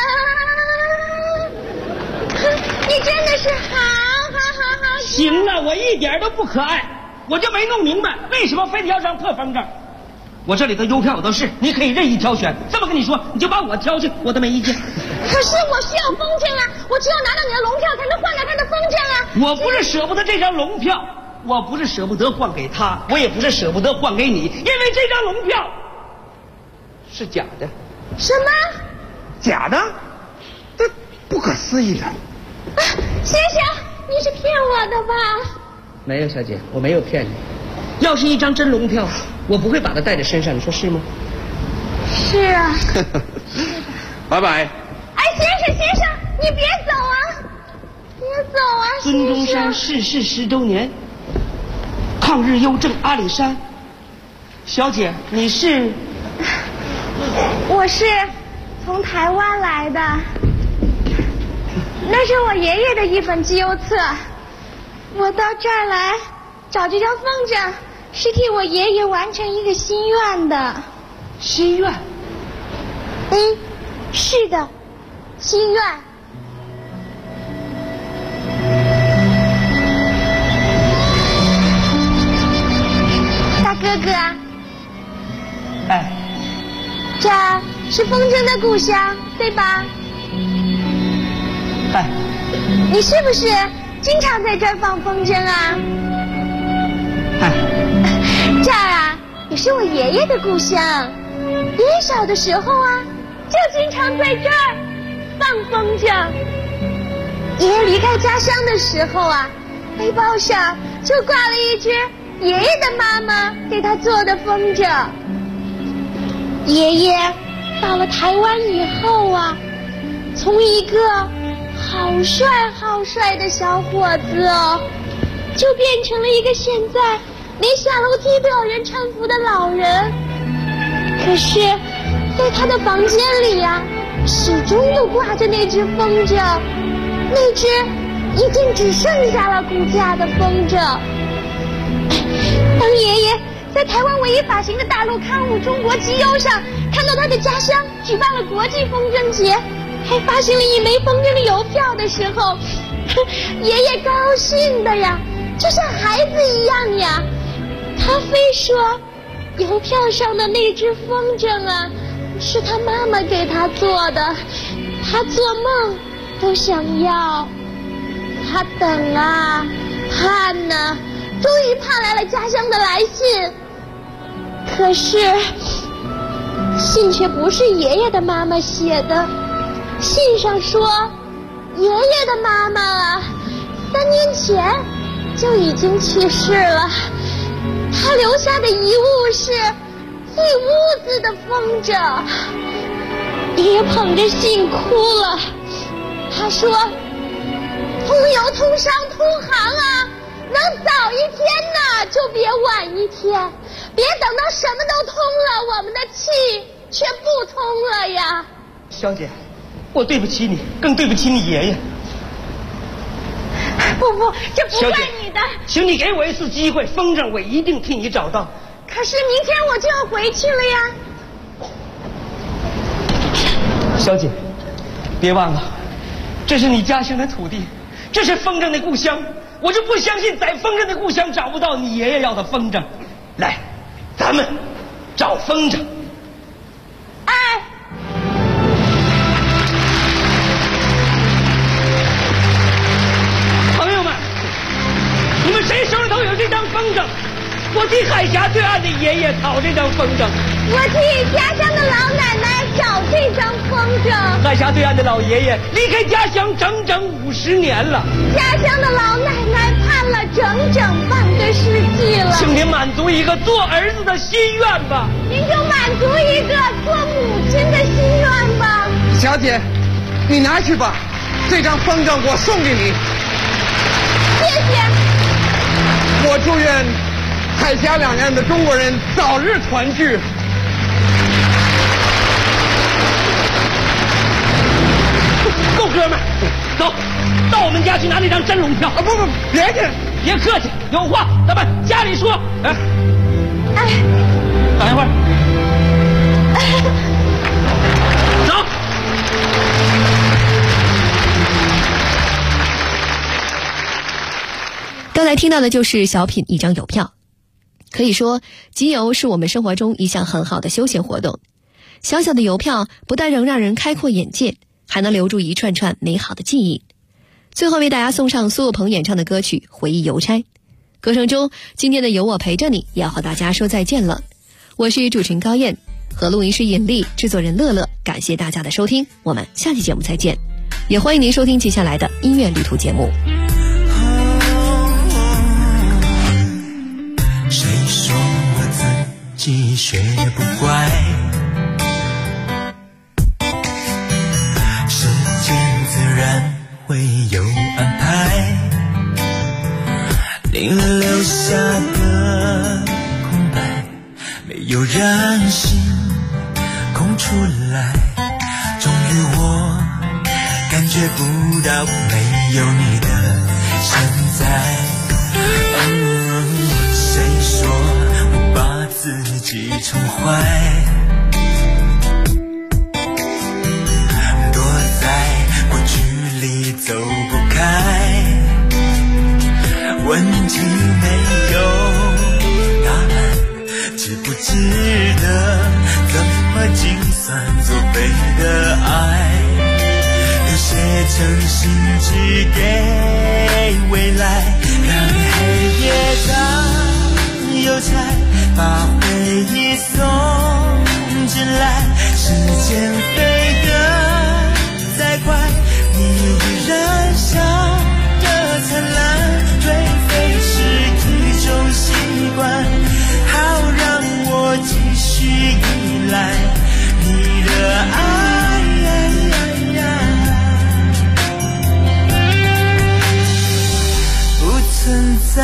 你真的是好。 行了，我一点都不可爱，我就没弄明白为什么非得要张破风筝。我这里的邮票我都是，你可以任意挑选。这么跟你说，你就把我挑去，我都没意见。 可是我需要风筝啊，我只有拿到你的龙票才能换到他的风筝啊。 我不是舍不得这张龙票，我不是舍不得换给他，我也不是舍不得换给你，因为这张龙票是假的。 什么？ 假的？这不可思议的。 啊，先生，你是骗我的吧？ 没有，小姐，我没有骗你。要是一张真龙票，我不会把它带在身上，你说是吗？ 是啊。 拜拜。 哎，先生，你别走啊！别走啊！ 孙中山逝世10周年，抗日邮政阿里山。小姐，你是？ 我是从台湾来的，那是我爷爷的一本集邮册。我到这儿来找这张风筝，是替我爷爷完成一个心愿的。 心愿？ 是的，心愿。大哥哥， 哎， 这是风筝的故乡，对吧？ 哎， 你是不是经常在这儿放风筝啊？ 哎， 这儿啊，也是我爷爷的故乡。爷爷小的时候啊，就经常在这儿放风筝。爷爷离开家乡的时候啊，背包上就挂了一只爷爷的妈妈给他做的风筝。爷爷到了台湾以后啊，从一个好帅的小伙子哦，就变成了一个现在连下楼梯都要人搀扶的老人。可是在他的房间里啊，始终都挂着那只风筝，那只已经只剩下了骨架的风筝。当爷爷在台湾唯一发行的大陆刊物《中国集邮》上看到他的家乡举办了国际风筝节，还发行了1枚风筝的邮票的时候，爷爷高兴的呀，就像孩子一样呀。他非说邮票上的那只风筝啊，是他妈妈给他做的，他做梦都想要。他等啊盼啊，终于盼来了家乡的来信。可是信却不是爷爷的妈妈写的，信上说爷爷的妈妈啊3年前就已经去世了，他留下的遗物是一屋子的风筝。 爷爷捧着信哭了，他说：“通邮、通商、通航啊，能早一天呢，就别晚一天，别等到什么都通了，我们的气却不通了呀。” 小姐，我对不起你，更对不起你爷爷。 不，这不怪你的。 请你给我一次机会，风筝我一定替你找到。 可是明天我就要回去了呀。 小姐，别忘了，这是你家乡的土地，这是风筝的故乡。我就不相信在风筝的故乡找不到你爷爷要的风筝。来，咱们找风筝。 哎， 朋友们，你们谁手里头有这张风筝？我替海峡对岸的爷爷讨这张风筝。 我替家乡的老奶奶找这张风筝。 海峡对岸的老爷爷离开家乡整整50年了， 家乡的老奶奶盼了整整半个世纪了。 请您满足一个做儿子的心愿吧。 您就满足一个做母亲的心愿吧。 小姐，你拿去吧，这张风筝我送给你。 谢谢。 我祝愿海峡两岸的中国人早日团聚。 够哥们儿，走，到我们家去拿那张真龙票。 啊，不，别去， 别客气，有话咱们家里说。哎，等一会儿，走。 刚才听到的就是小品一张邮票。可以说，集邮是我们生活中一项很好的休闲活动。小小的邮票不但能让人开阔眼界，还能留住一串串美好的记忆。最后为大家送上苏有朋演唱的歌曲《回忆邮差》。歌声中，今天的有我陪着你也要和大家说再见了。我是主持人高燕，和录音师尹丽，制作人乐乐，感谢大家的收听，我们下期节目再见。也欢迎您收听接下来的音乐旅途节目。 谁说我自己学不乖？时间自然会有安排，你留下的空白，没有让心空出来。终于我感觉不到没有你的现在。谁说我把自己宠坏？躲在过去里走不开，问题没有答案，值不值得怎么精算作废的爱，有些诚心只给未来，让黑夜当邮差把回忆送进来。时间飞得再快，你依然笑得灿烂，颓废是一种习惯，好让我继续依赖你的爱。不存在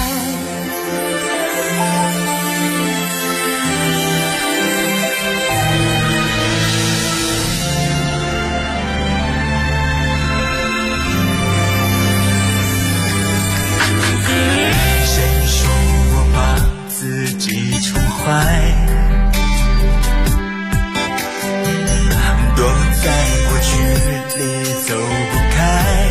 谁说我把自己宠坏？躲在过去里走不开，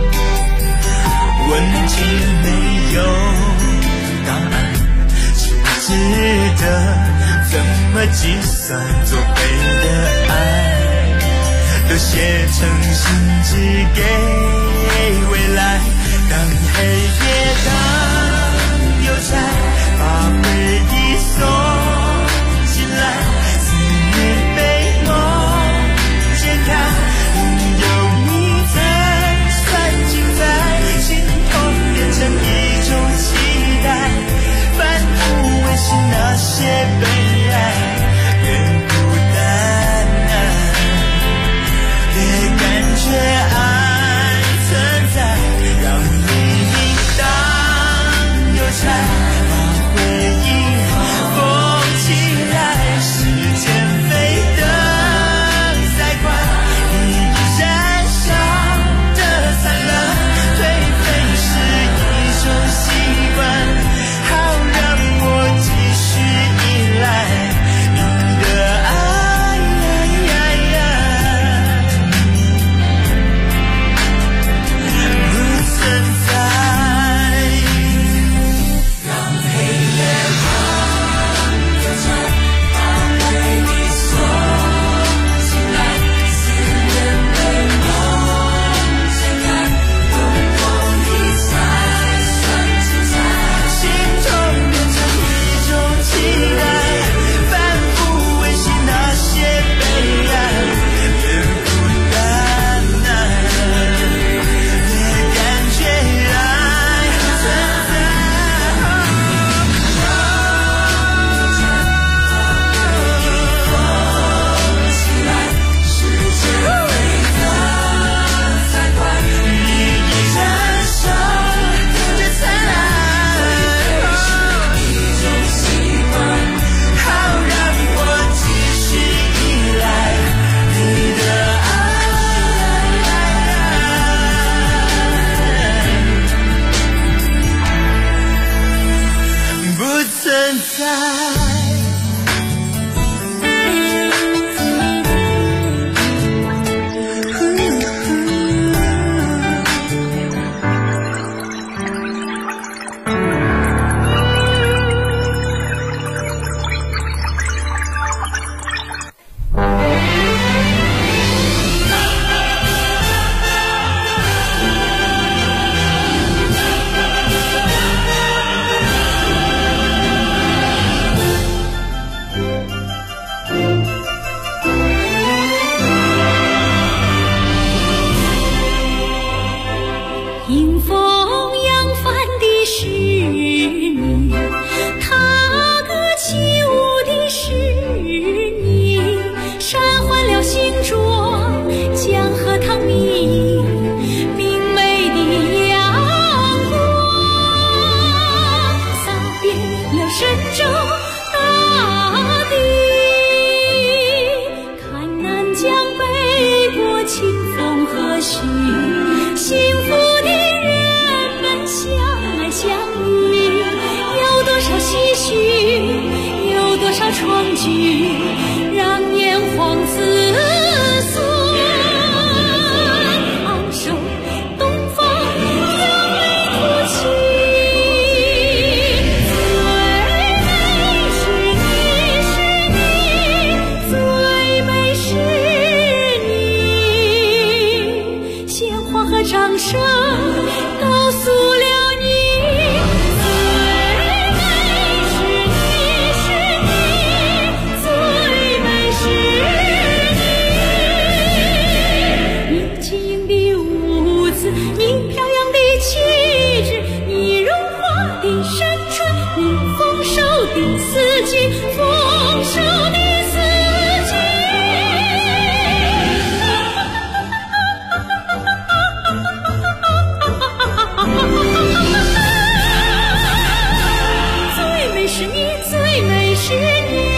问题没有答案，值不值得怎么计算作废的爱，有些诚心只给未来，当黑夜当邮差把回忆送进来，思念被梦掀开，有你才算精彩，心痛变成一种期待，反复温习那些悲哀，越孤单人在。 壮举，让炎黄子孙昂首东方，扬眉吐气。最美是你，鲜花和掌声告诉了你。四季丰收的四季，最美是你，最美是你。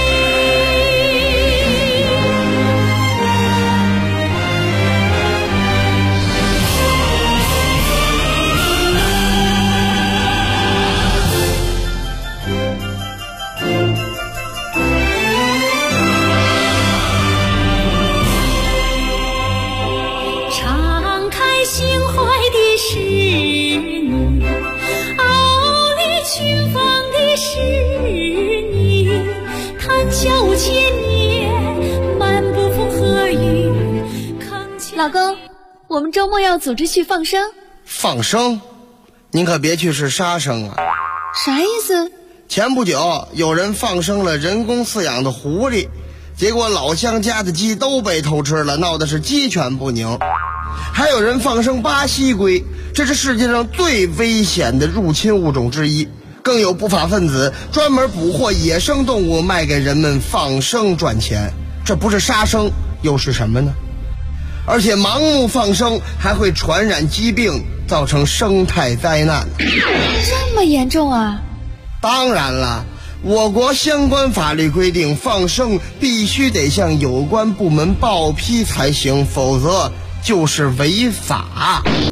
老公，我们周末要组织去放生。 放生？您可别去是杀生啊！ 啥意思？ 前不久有人放生了人工饲养的狐狸，结果老乡家的鸡都被偷吃了，闹得是鸡犬不宁。还有人放生巴西龟，这是世界上最危险的入侵物种之一。更有不法分子专门捕获野生动物卖给人们放生赚钱，这不是杀生又是什么呢？而且盲目放生还会传染疾病，造成生态灾难。 这么严重啊？ 当然了，我国相关法律规定，放生必须得向有关部门报批才行，否则就是违法。